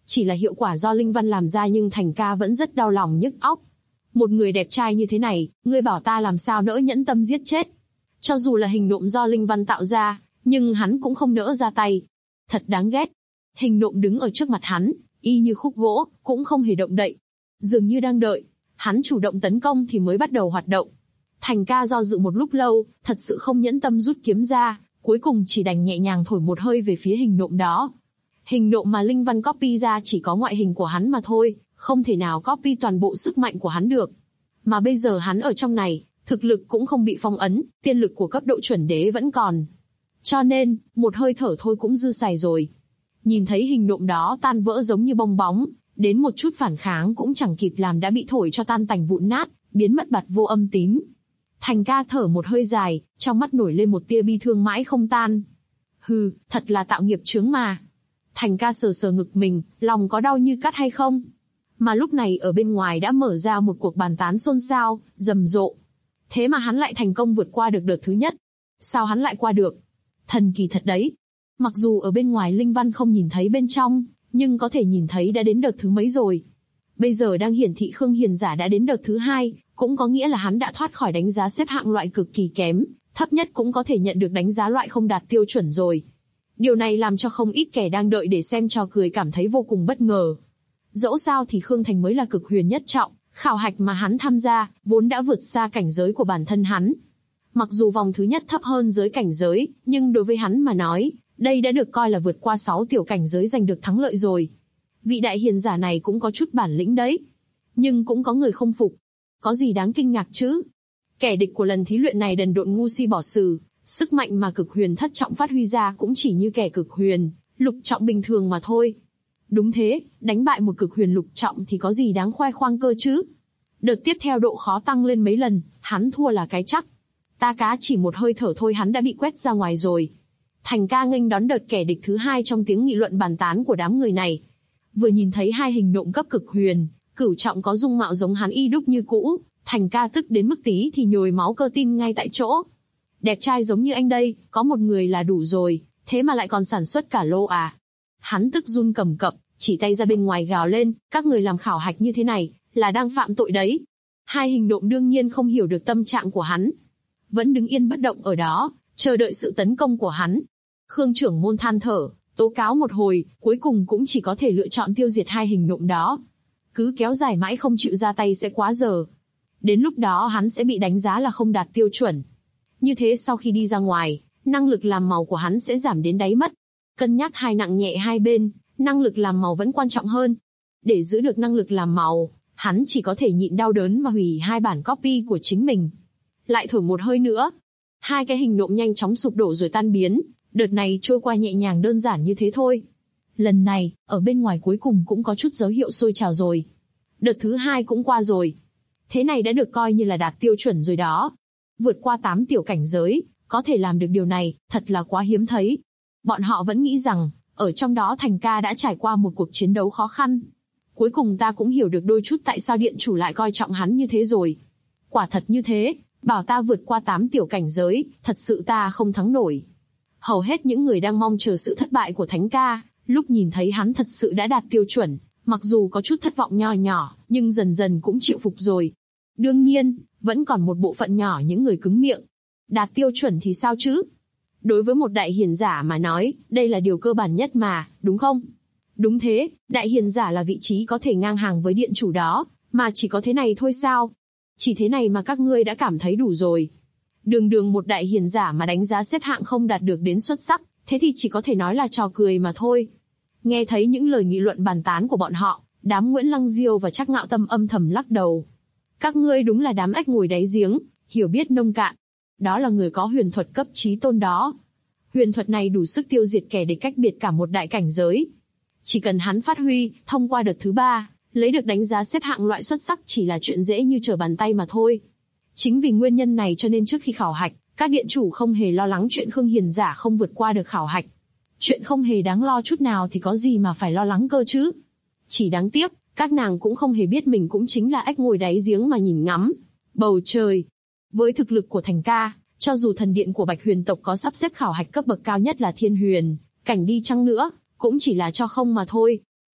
Chỉ là hiệu quả do Linh Văn làm ra nhưng Thành ca vẫn rất đau lòng nhức óc. Một người đẹp trai như thế này, ngươi bảo ta làm sao nỡ nhẫn tâm giết chết. Cho dù là hình nộm do Linh Văn tạo ra, nhưng hắn cũng không nỡ ra tay. Thật đáng ghét. Hình nộm đứng ở trước mặt hắn, y như khúc gỗ, cũng không hề động đậy. Dường như đang đợi hắn chủ động tấn công thì mới bắt đầu hoạt động. Thành ca do dự một lúc lâu, thật sự không nhẫn tâm rút kiếm ra, cuối cùng chỉ đành nhẹ nhàng thổi một hơi về phía hình nộm đó. Hình nộm mà Linh Văn copy ra chỉ có ngoại hình của hắn mà thôi, không thể nào copy toàn bộ sức mạnh của hắn được. Mà bây giờ hắn ở trong này, thực lực cũng không bị phong ấn, tiên lực của cấp độ chuẩn đế vẫn còn. Cho nên, một hơi thở thôi cũng dư xài rồi. Nhìn thấy hình nộm đó tan vỡ giống như bong bóng, đến một chút phản kháng cũng chẳng kịp làm đã bị thổi cho tan tành vụn nát, biến mất bặt vô âm tín. Thành ca thở một hơi dài, trong mắt nổi lên một tia bi thương mãi không tan. Hừ, thật là tạo nghiệp chướng mà. Thành ca sờ sờ ngực mình, lòng có đau như cắt hay không? Mà lúc này ở bên ngoài đã mở ra một cuộc bàn tán xôn xao, rầm rộ. Thế mà hắn lại thành công vượt qua được đợt thứ nhất. Sao hắn lại qua được? Thần kỳ thật đấy. Mặc dù ở bên ngoài Linh Văn không nhìn thấy bên trong, nhưng có thể nhìn thấy đã đến đợt thứ mấy rồi. Bây giờ đang hiển thị Khương Hiền Giả đã đến đợt thứ 2, cũng có nghĩa là hắn đã thoát khỏi đánh giá xếp hạng loại cực kỳ kém, thấp nhất cũng có thể nhận được đánh giá loại không đạt tiêu chuẩn rồi. Điều này làm cho không ít kẻ đang đợi để xem trò cười cảm thấy vô cùng bất ngờ. Dẫu sao thì Khương Thành mới là cực huyền nhất trọng, khảo hạch mà hắn tham gia, vốn đã vượt xa cảnh giới của bản thân hắn. Mặc dù vòng thứ nhất thấp hơn giới cảnh giới, nhưng đối với hắn mà nói, đây đã được coi là vượt qua 6 tiểu cảnh giới giành được thắng lợi rồi. Vị đại hiền giả này cũng có chút bản lĩnh đấy. Nhưng cũng có người không phục. Có gì đáng kinh ngạc chứ? Kẻ địch của lần thí luyện này đần độn ngu si bỏ sử, sức mạnh mà cực huyền thất trọng phát huy ra cũng chỉ như kẻ cực huyền, lục trọng bình thường mà thôi. Đúng thế, đánh bại một cực huyền lục trọng thì có gì đáng khoe khoang cơ chứ? Đợt tiếp theo độ khó tăng lên mấy lần, hắn thua là cái chắc. Ta cá chỉ một hơi thở thôi hắn đã bị quét ra ngoài rồi. Thành ca nghênh đón đợt kẻ địch thứ 2 trong tiếng nghị luận bàn tán của đám người này. Vừa nhìn thấy hai hình nộm cấp cực huyền, cửu trọng có dung mạo giống hắn y đúc như cũ, Thành ca tức đến mức tí thì nhồi máu cơ tim ngay tại chỗ. Đẹp trai giống như anh đây, có một người là đủ rồi, thế mà lại còn sản xuất cả lô à. Hắn tức run cầm cập, chỉ tay ra bên ngoài gào lên, các người làm khảo hạch như thế này, là đang phạm tội đấy. Hai hình nộm đương nhiên không hiểu được tâm trạng của hắn. Vẫn đứng yên bất động ở đó, chờ đợi sự tấn công của hắn. Khương trưởng môn than thở, tố cáo một hồi, cuối cùng cũng chỉ có thể lựa chọn tiêu diệt hai hình nộm đó. Cứ kéo dài mãi không chịu ra tay sẽ quá giờ. Đến lúc đó hắn sẽ bị đánh giá là không đạt tiêu chuẩn. Như thế sau khi đi ra ngoài, năng lực làm màu của hắn sẽ giảm đến đáy mất. Cân nhắc hai nặng nhẹ hai bên, năng lực làm màu vẫn quan trọng hơn. Để giữ được năng lực làm màu, hắn chỉ có thể nhịn đau đớn mà hủy hai bản copy của chính mình. Lại thổi một hơi nữa. Hai cái hình nộm nhanh chóng sụp đổ rồi tan biến, đợt này trôi qua nhẹ nhàng đơn giản như thế thôi. Lần này, ở bên ngoài cuối cùng cũng có chút dấu hiệu sôi trào rồi. Đợt thứ 2 cũng qua rồi. Thế này đã được coi như là đạt tiêu chuẩn rồi đó. Vượt qua 8 tiểu cảnh giới, có thể làm được điều này, thật là quá hiếm thấy. Bọn họ vẫn nghĩ rằng, ở trong đó Thành ca đã trải qua một cuộc chiến đấu khó khăn. Cuối cùng ta cũng hiểu được đôi chút tại sao điện chủ lại coi trọng hắn như thế rồi. Quả thật như thế, bảo ta vượt qua 8 tiểu cảnh giới, thật sự ta không thắng nổi. Hầu hết những người đang mong chờ sự thất bại của Thánh ca, lúc nhìn thấy hắn thật sự đã đạt tiêu chuẩn, mặc dù có chút thất vọng nho nhỏ, nhưng dần dần cũng chịu phục rồi. Đương nhiên, vẫn còn một bộ phận nhỏ những người cứng miệng. Đạt tiêu chuẩn thì sao chứ? Đối với một đại hiền giả mà nói, đây là điều cơ bản nhất mà, đúng không? Đúng thế, đại hiền giả là vị trí có thể ngang hàng với điện chủ đó, mà chỉ có thế này thôi sao? Chỉ thế này mà các ngươi đã cảm thấy đủ rồi. Đường đường một đại hiền giả mà đánh giá xếp hạng không đạt được đến xuất sắc, thế thì chỉ có thể nói là trò cười mà thôi. Nghe thấy những lời nghị luận bàn tán của bọn họ, đám Nguyễn Lăng Diêu và Trác Ngạo Tâm âm thầm lắc đầu. Các ngươi đúng là đám ếch ngồi đáy giếng, hiểu biết nông cạn. Đó là người có huyền thuật cấp chí tôn đó. Huyền thuật này đủ sức tiêu diệt kẻ địch cách biệt cả một đại cảnh giới. Chỉ cần hắn phát huy, thông qua đợt thứ 3, lấy được đánh giá xếp hạng loại xuất sắc chỉ là chuyện dễ như trở bàn tay mà thôi. Chính vì nguyên nhân này cho nên trước khi khảo hạch, các điện chủ không hề lo lắng chuyện Khương Hiền giả không vượt qua được khảo hạch. Chuyện không hề đáng lo chút nào thì có gì mà phải lo lắng cơ chứ. Chỉ đáng tiếc, các nàng cũng không hề biết mình cũng chính là ếch ngồi đáy giếng mà nhìn ngắm bầu trời. Với thực lực của Thành ca, cho dù thần điện của Bạch Huyền tộc có sắp xếp khảo hạch cấp bậc cao nhất là Thiên Huyền cảnh đi chăng nữa, cũng chỉ là cho không mà thôi.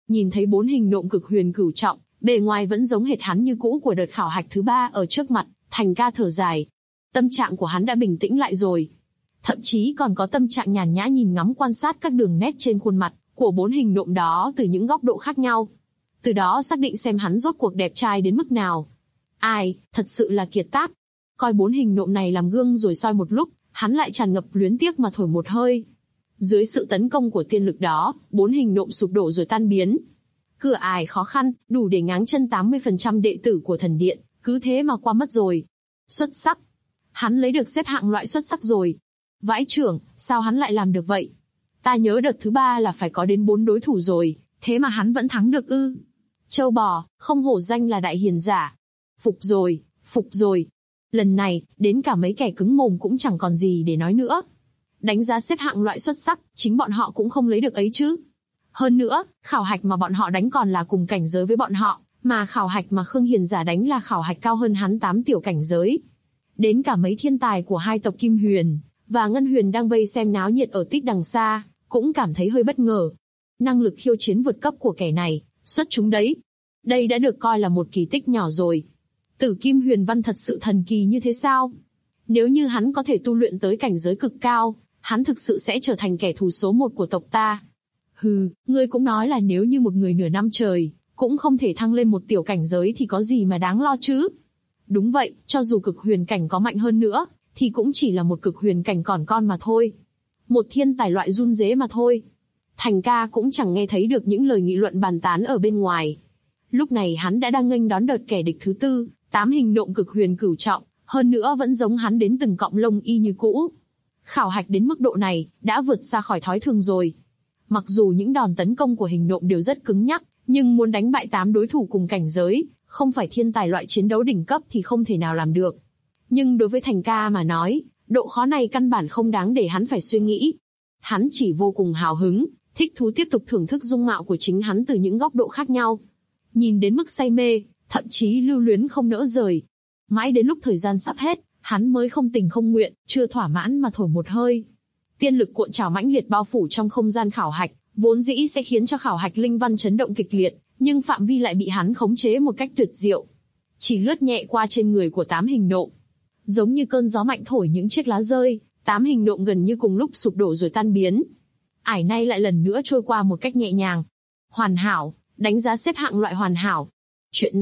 Nhìn thấy 4 hình nộm cực huyền cửu trọng, bề ngoài vẫn giống hệt hắn như cũ của đợt khảo hạch thứ 3 ở trước mặt, Thành Ca thở dài. Tâm trạng của hắn đã bình tĩnh lại rồi. Thậm chí còn có tâm trạng nhàn nhã nhìn ngắm quan sát các đường nét trên khuôn mặt của 4 hình nộm đó từ những góc độ khác nhau. Từ đó xác định xem hắn rốt cuộc đẹp trai đến mức nào. Ai, thật sự là kiệt tác. Coi 4 hình nộm này làm gương rồi soi một lúc, hắn lại tràn ngập luyến tiếc mà thổi một hơi. Dưới sự tấn công của tiên lực đó, 4 hình nộm sụp đổ rồi tan biến. Cửa ải khó khăn, đủ để ngáng chân 80% đệ tử của thần điện, cứ thế mà qua mất rồi. Xuất sắc. Hắn lấy được xếp hạng loại xuất sắc rồi. Vãi trưởng, sao hắn lại làm được vậy? Ta nhớ đợt thứ 3 là phải có đến 4 đối thủ rồi, thế mà hắn vẫn thắng được ư? Châu bò, không hổ danh là đại hiền giả. Phục rồi, phục rồi. Lần này, đến cả mấy kẻ cứng mồm cũng chẳng còn gì để nói nữa. Đánh giá xếp hạng loại xuất sắc, chính bọn họ cũng không lấy được ấy chứ. Hơn nữa, khảo hạch mà bọn họ đánh còn là cùng cảnh giới với bọn họ, mà khảo hạch mà Khương Hiền giả đánh là khảo hạch cao hơn hắn 8 tiểu cảnh giới. Đến cả mấy thiên tài của hai tộc Kim Huyền và Ngân Huyền đang vây xem náo nhiệt ở tích đằng xa, cũng cảm thấy hơi bất ngờ. Năng lực khiêu chiến vượt cấp của kẻ này, xuất chúng đấy. Đây đã được coi là một kỳ tích nhỏ rồi. Tử Kim Huyền Văn thật sự thần kỳ như thế sao? Nếu như hắn có thể tu luyện tới cảnh giới cực cao, hắn thực sự sẽ trở thành kẻ thù số 1 của tộc ta. Hừ, ngươi cũng nói là nếu như một người nửa năm trời, cũng không thể thăng lên một tiểu cảnh giới thì có gì mà đáng lo chứ? Đúng vậy, cho dù cực huyền cảnh có mạnh hơn nữa, thì cũng chỉ là một cực huyền cảnh còn con mà thôi. Một thiên tài loại run rế mà thôi. Thành Ca cũng chẳng nghe thấy được những lời nghị luận bàn tán ở bên ngoài. Lúc này hắn đã đang nghênh đón đợt kẻ địch thứ 4, 8 hình nộm cực huyền cửu trọng, hơn nữa vẫn giống hắn đến từng cọng lông y như cũ. Khảo hạch đến mức độ này, đã vượt xa khỏi thói thường rồi. Mặc dù những đòn tấn công của hình nộm đều rất cứng nhắc, nhưng muốn đánh bại 8 đối thủ cùng cảnh giới, không phải thiên tài loại chiến đấu đỉnh cấp thì không thể nào làm được. Nhưng đối với Thành Ca mà nói, độ khó này căn bản không đáng để hắn phải suy nghĩ. Hắn chỉ vô cùng hào hứng, thích thú tiếp tục thưởng thức dung mạo của chính hắn từ những góc độ khác nhau. Nhìn đến mức say mê, thậm chí lưu luyến không nỡ rời. Mãi đến lúc thời gian sắp hết, hắn mới không tình không nguyện, chưa thỏa mãn mà thổi một hơi. Tiên lực cuộn trào mãnh liệt bao phủ trong không gian khảo hạch, vốn dĩ sẽ khiến cho khảo hạch linh văn chấn động kịch liệt, nhưng phạm vi lại bị hắn khống chế một cách tuyệt diệu. Chỉ lướt nhẹ qua trên người của 8 hình nộm. Giống như cơn gió mạnh thổi những chiếc lá rơi, 8 hình nộm gần như cùng lúc sụp đổ rồi tan biến. Ải nay lại lần nữa trôi qua một cách nhẹ nhàng. Hoàn hảo, đánh giá xếp hạng loại hoàn hảo. Chuyện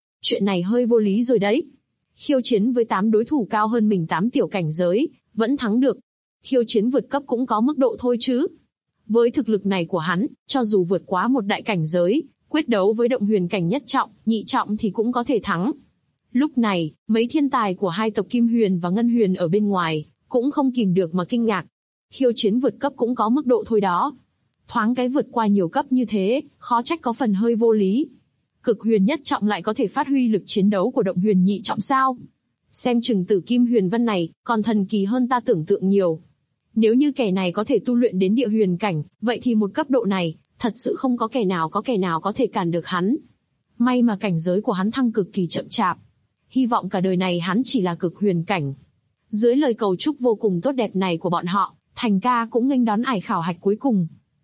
này hơi vô lý rồi đấy. Khiêu chiến với 8 đối thủ cao hơn mình 8 tiểu cảnh giới, vẫn thắng được. Khiêu chiến vượt cấp cũng có mức độ thôi chứ. Với thực lực này của hắn, cho dù vượt quá một đại cảnh giới, quyết đấu với động huyền cảnh nhất trọng, nhị trọng thì cũng có thể thắng. Lúc này, mấy thiên tài của hai tộc Kim Huyền và Ngân Huyền ở bên ngoài, cũng không kìm được mà kinh ngạc. Khiêu chiến vượt cấp cũng có mức độ thôi đó. Thoáng cái vượt qua nhiều cấp như thế, khó trách có phần hơi vô lý. Cực huyền nhất trọng lại có thể phát huy lực chiến đấu của động huyền nhị trọng sao? Xem chừng Tử Kim Huyền Văn này, còn thần kỳ hơn ta tưởng tượng nhiều. Nếu như kẻ này có thể tu luyện đến địa huyền cảnh, vậy thì một cấp độ này, thật sự không có kẻ nào có thể cản được hắn. May mà cảnh giới của hắn thăng cực kỳ chậm chạp. Hy vọng cả đời này hắn chỉ là cực huyền cảnh. Dưới lời cầu chúc vô cùng tốt đẹp này của bọn họ, Thành Ca cũng nghênh đón ải khảo hạch cuối cùng.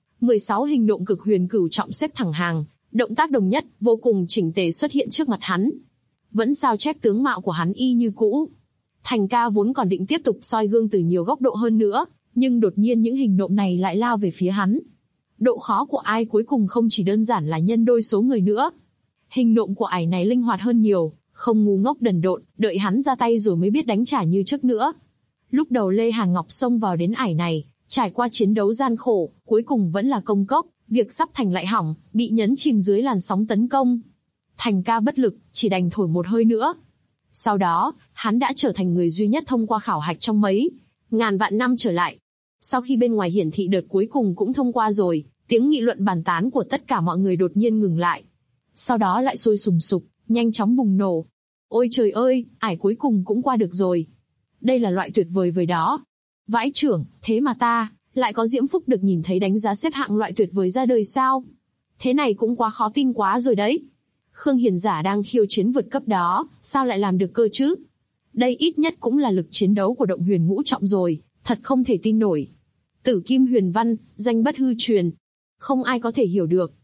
16 hình nộm cực huyền cửu trọng xếp thẳng hàng, động tác đồng nhất, vô cùng chỉnh tề xuất hiện trước mặt hắn. Vẫn sao chép tướng mạo của hắn y như cũ. Thành Ca vốn còn định tiếp tục soi gương từ nhiều góc độ hơn nữa, nhưng đột nhiên những hình nộm này lại lao về phía hắn. Độ khó của ai cuối cùng không chỉ đơn giản là nhân đôi số người nữa. Hình nộm của ải này linh hoạt hơn nhiều, không ngu ngốc đần độn, đợi hắn ra tay rồi mới biết đánh trả như trước nữa. Lúc đầu Lê Hàn Ngọc xông vào đến ải này, trải qua chiến đấu gian khổ, cuối cùng vẫn là công cốc, việc sắp thành lại hỏng, bị nhấn chìm dưới làn sóng tấn công. Thành Ca bất lực, chỉ đành thổi một hơi nữa. Sau đó, hắn đã trở thành người duy nhất thông qua khảo hạch trong mấy ngàn vạn năm trở lại. Sau khi bên ngoài hiển thị đợt cuối cùng cũng thông qua rồi, tiếng nghị luận bàn tán của tất cả mọi người đột nhiên ngừng lại. Sau đó lại sôi sùng sục, nhanh chóng bùng nổ. Ôi trời ơi, ải cuối cùng cũng qua được rồi. Đây là loại tuyệt vời vời đó. Vãi trưởng, thế mà ta lại có diễm phúc được nhìn thấy đánh giá xếp hạng loại tuyệt vời ra đời sao? Thế này cũng quá khó tin quá rồi đấy. Khương Hiền giả đang khiêu chiến vượt cấp đó, sao lại làm được cơ chứ? Đây ít nhất cũng là lực chiến đấu của động huyền ngũ trọng rồi, thật không thể tin nổi. Tử Kim Huyền Văn, danh bất hư truyền. Không ai có thể hiểu được.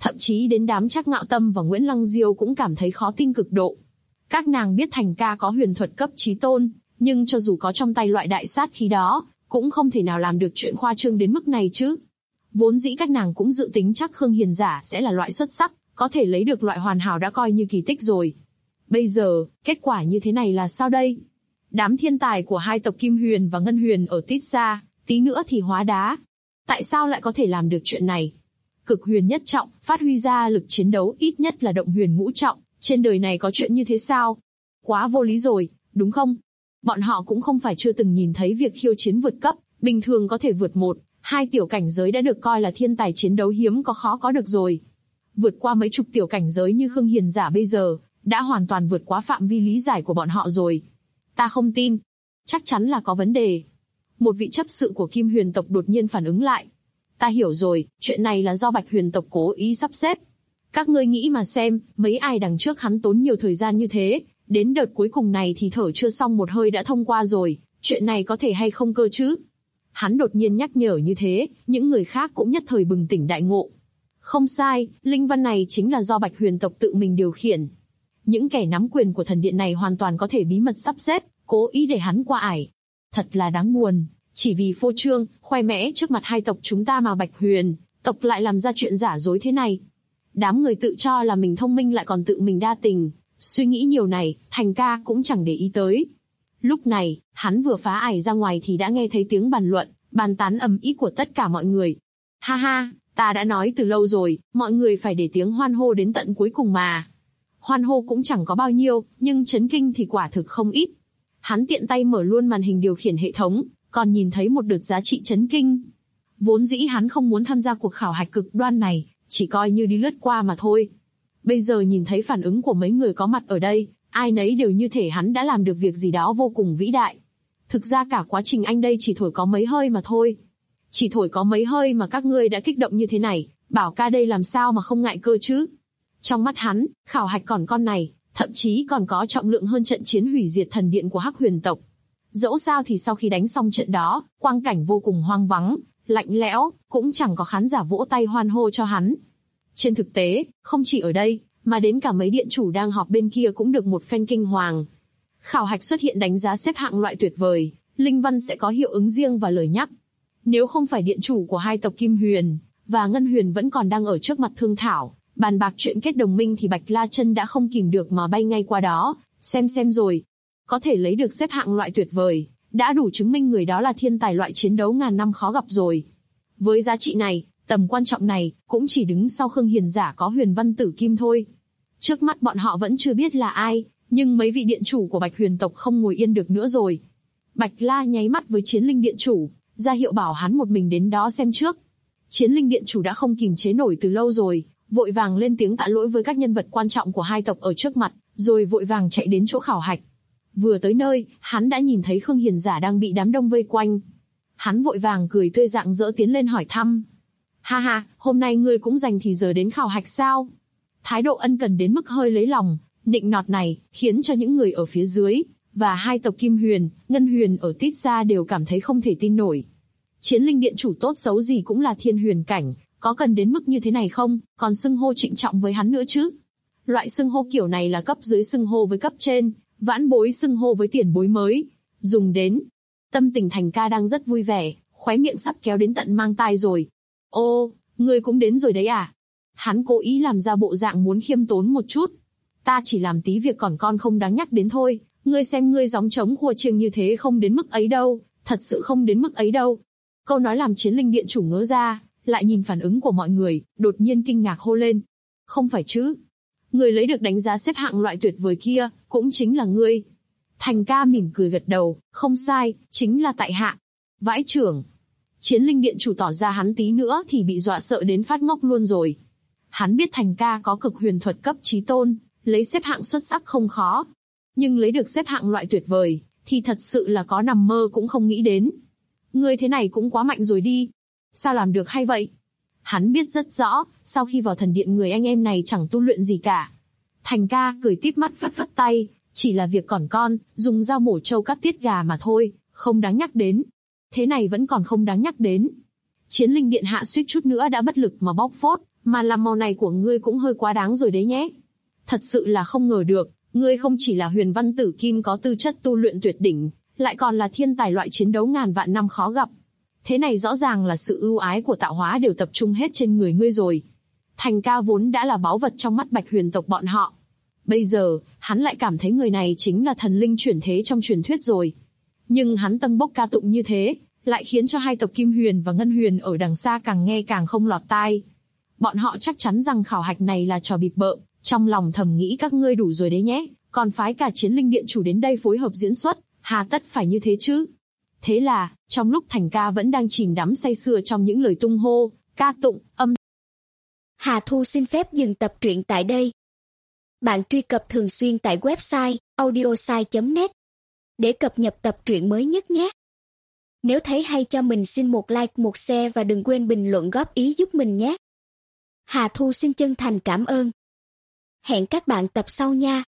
Thậm chí đến đám Trác Ngạo Tâm và Nguyễn Lăng Diêu cũng cảm thấy khó tin cực độ. Các nàng biết Thành Ca có huyền thuật cấp chí tôn, nhưng cho dù có trong tay loại đại sát khí đó, cũng không thể nào làm được chuyện khoa trương đến mức này chứ. Vốn dĩ các nàng cũng dự tính chắc Khương Hiền Giả sẽ là loại xuất sắc, có thể lấy được loại hoàn hảo đã coi như kỳ tích rồi. Bây giờ, kết quả như thế này là sao đây? Đám thiên tài của hai tộc Kim Huyền và Ngân Huyền ở tít xa, tí nữa thì hóa đá. Tại sao lại có thể làm được chuyện này? Cực huyền nhất trọng, phát huy ra lực chiến đấu ít nhất là động huyền ngũ trọng, trên đời này có chuyện như thế sao? Quá vô lý rồi, đúng không? Bọn họ cũng không phải chưa từng nhìn thấy việc khiêu chiến vượt cấp, bình thường có thể vượt 1, 2 tiểu cảnh giới đã được coi là thiên tài chiến đấu hiếm có khó có được rồi. Vượt qua mấy chục tiểu cảnh giới như Khương Hiền Giả bây giờ, đã hoàn toàn vượt quá phạm vi lý giải của bọn họ rồi. Ta không tin. Chắc chắn là có vấn đề. Một vị chấp sự của Kim Huyền tộc đột nhiên phản ứng lại. Ta hiểu rồi, chuyện này là do Bạch Huyền tộc cố ý sắp xếp. Các ngươi nghĩ mà xem, mấy ai đằng trước hắn tốn nhiều thời gian như thế, đến đợt cuối cùng này thì thở chưa xong một hơi đã thông qua rồi, chuyện này có thể hay không cơ chứ? Hắn đột nhiên nhắc nhở như thế, những người khác cũng nhất thời bừng tỉnh đại ngộ. Không sai, linh văn này chính là do Bạch Huyền tộc tự mình điều khiển. Những kẻ nắm quyền của thần điện này hoàn toàn có thể bí mật sắp xếp, cố ý để hắn qua ải. Thật là đáng buồn, chỉ vì phô trương, khoe mẽ trước mặt hai tộc chúng ta mà Bạch Huyền tộc lại làm ra chuyện giả dối thế này. Đám người tự cho là mình thông minh lại còn tự mình đa tình, suy nghĩ nhiều này, Thành Ca cũng chẳng để ý tới. Lúc này, hắn vừa phá ải ra ngoài thì đã nghe thấy tiếng bàn luận, bàn tán ầm ĩ của tất cả mọi người. Ha ha, ta đã nói từ lâu rồi, mọi người phải để tiếng hoan hô đến tận cuối cùng mà. Hoan hô cũng chẳng có bao nhiêu, nhưng chấn kinh thì quả thực không ít. Hắn tiện tay mở luôn màn hình điều khiển hệ thống, còn nhìn thấy một đợt giá trị chấn kinh. Vốn dĩ hắn không muốn tham gia cuộc khảo hạch cực đoan này, chỉ coi như đi lướt qua mà thôi. Bây giờ nhìn thấy phản ứng của mấy người có mặt ở đây, ai nấy đều như thể hắn đã làm được việc gì đó vô cùng vĩ đại. Thực ra cả quá trình anh đây chỉ thổi có mấy hơi mà thôi. Chỉ thổi có mấy hơi mà các ngươi đã kích động như thế này, bảo ca đây làm sao mà không ngại cơ chứ? Trong mắt hắn, khảo hạch còn con này, thậm chí còn có trọng lượng hơn trận chiến hủy diệt thần điện của Hắc Huyền tộc. Dẫu sao thì sau khi đánh xong trận đó, quang cảnh vô cùng hoang vắng, lạnh lẽo, cũng chẳng có khán giả vỗ tay hoan hô cho hắn. Trên thực tế, không chỉ ở đây, mà đến cả mấy điện chủ đang họp bên kia cũng được một phen kinh hoàng. Khảo hạch xuất hiện đánh giá xếp hạng loại tuyệt vời, linh văn sẽ có hiệu ứng riêng và lời nhắc. Nếu không phải điện chủ của hai tộc Kim Huyền và Ngân Huyền vẫn còn đang ở trước mặt thương thảo, bàn bạc chuyện kết đồng minh thì Bạch La Chân đã không kìm được mà bay ngay qua đó, xem rồi. Có thể lấy được xếp hạng loại tuyệt vời, đã đủ chứng minh người đó là thiên tài loại chiến đấu ngàn năm khó gặp rồi. Với giá trị này, tầm quan trọng này, cũng chỉ đứng sau Khương Hiền Giả có Huyền Văn Tử Kim thôi. Trước mắt bọn họ vẫn chưa biết là ai, nhưng mấy vị điện chủ của Bạch Huyền tộc không ngồi yên được nữa rồi. Bạch La nháy mắt với Chiến Linh điện chủ, ra hiệu bảo hắn một mình đến đó xem trước. Chiến Linh điện chủ đã không kìm chế nổi từ lâu rồi, vội vàng lên tiếng tạ lỗi với các nhân vật quan trọng của hai tộc ở trước mặt, rồi vội vàng chạy đến chỗ khảo hạch. Vừa tới nơi, hắn đã nhìn thấy Khương Hiền Giả đang bị đám đông vây quanh. Hắn vội vàng cười tươi rạng rỡ tiến lên hỏi thăm. Ha ha, hôm nay ngươi cũng dành thì giờ đến khảo hạch sao? Thái độ ân cần đến mức hơi lấy lòng, nịnh nọt này, khiến cho những người ở phía dưới, và hai tộc Kim Huyền, Ngân Huyền ở tít xa đều cảm thấy không thể tin nổi. Chiến Linh điện chủ tốt xấu gì cũng là thiên huyền cảnh, có cần đến mức như thế này không, còn xưng hô trịnh trọng với hắn nữa chứ? Loại xưng hô kiểu này là cấp dưới xưng hô với cấp trên, vãn bối xưng hô với tiền bối mới dùng đến. Tâm tình Thành Ca đang rất vui vẻ, khóe miệng sắp kéo đến tận mang tai rồi. Ô, ngươi cũng đến rồi đấy à? Hắn cố ý làm ra bộ dạng muốn khiêm tốn một chút. Ta chỉ làm tí việc còn con không đáng nhắc đến thôi, ngươi xem ngươi gióng trống khua chiêng như thế không đến mức ấy đâu, thật sự không đến mức ấy đâu. Câu nói làm Chiến Linh điện chủ ngớ ra, lại nhìn phản ứng của mọi người, đột nhiên kinh ngạc hô lên. Không phải chứ? Người lấy được đánh giá xếp hạng loại tuyệt vời kia, cũng chính là ngươi. Thành Ca mỉm cười gật đầu, không sai, chính là tại hạ. Vãi trưởng. Chiến Linh điện chủ tỏ ra hắn tí nữa thì bị dọa sợ đến phát ngốc luôn rồi. Hắn biết Thành Ca có cực huyền thuật cấp chí tôn, lấy xếp hạng xuất sắc không khó. Nhưng lấy được xếp hạng loại tuyệt vời, thì thật sự là có nằm mơ cũng không nghĩ đến. Ngươi thế này cũng quá mạnh rồi đi. Sao làm được hay vậy? Hắn biết rất rõ, sau khi vào thần điện người anh em này chẳng tu luyện gì cả. Thành Ca cười tít mắt phất phất tay, chỉ là việc còn con, dùng dao mổ trâu cắt tiết gà mà thôi, không đáng nhắc đến. Thế này vẫn còn không đáng nhắc đến. Chiến Linh điện hạ suýt chút nữa đã bất lực mà bóc phốt, Mà làm màu này của ngươi cũng hơi quá đáng rồi đấy nhé. Thật sự là không ngờ được, ngươi không chỉ là huyền văn tử kim có tư chất tu luyện tuyệt đỉnh, lại còn là thiên tài loại chiến đấu ngàn vạn năm khó gặp. Thế này rõ ràng là sự ưu ái của tạo hóa đều tập trung hết trên người ngươi rồi. Thành ca vốn đã là báu vật trong mắt Bạch Huyền tộc bọn họ. Bây giờ, hắn lại cảm thấy người này chính là thần linh chuyển thế trong truyền thuyết rồi. Nhưng hắn tâng bốc ca tụng như thế, lại khiến cho hai tộc Kim Huyền và Ngân Huyền ở đằng xa càng nghe càng không lọt tai. Bọn họ chắc chắn rằng khảo hạch này là trò bịp bợm, trong lòng thầm nghĩ các ngươi đủ rồi đấy nhé, còn phái cả Chiến Linh Điện chủ đến đây phối hợp diễn xuất, hà tất phải như thế chứ. Thế là, trong lúc Thành ca vẫn đang chìm đắm say sưa trong những lời tung hô, ca tụng, âm. Hà Thu xin phép dừng tập truyện tại đây. Bạn truy cập thường xuyên tại website audiosai.net để cập nhật tập truyện mới nhất nhé. Nếu thấy hay cho mình xin một like, một share và đừng quên bình luận góp ý giúp mình nhé. Hà Thu xin chân thành cảm ơn. Hẹn các bạn tập sau nha.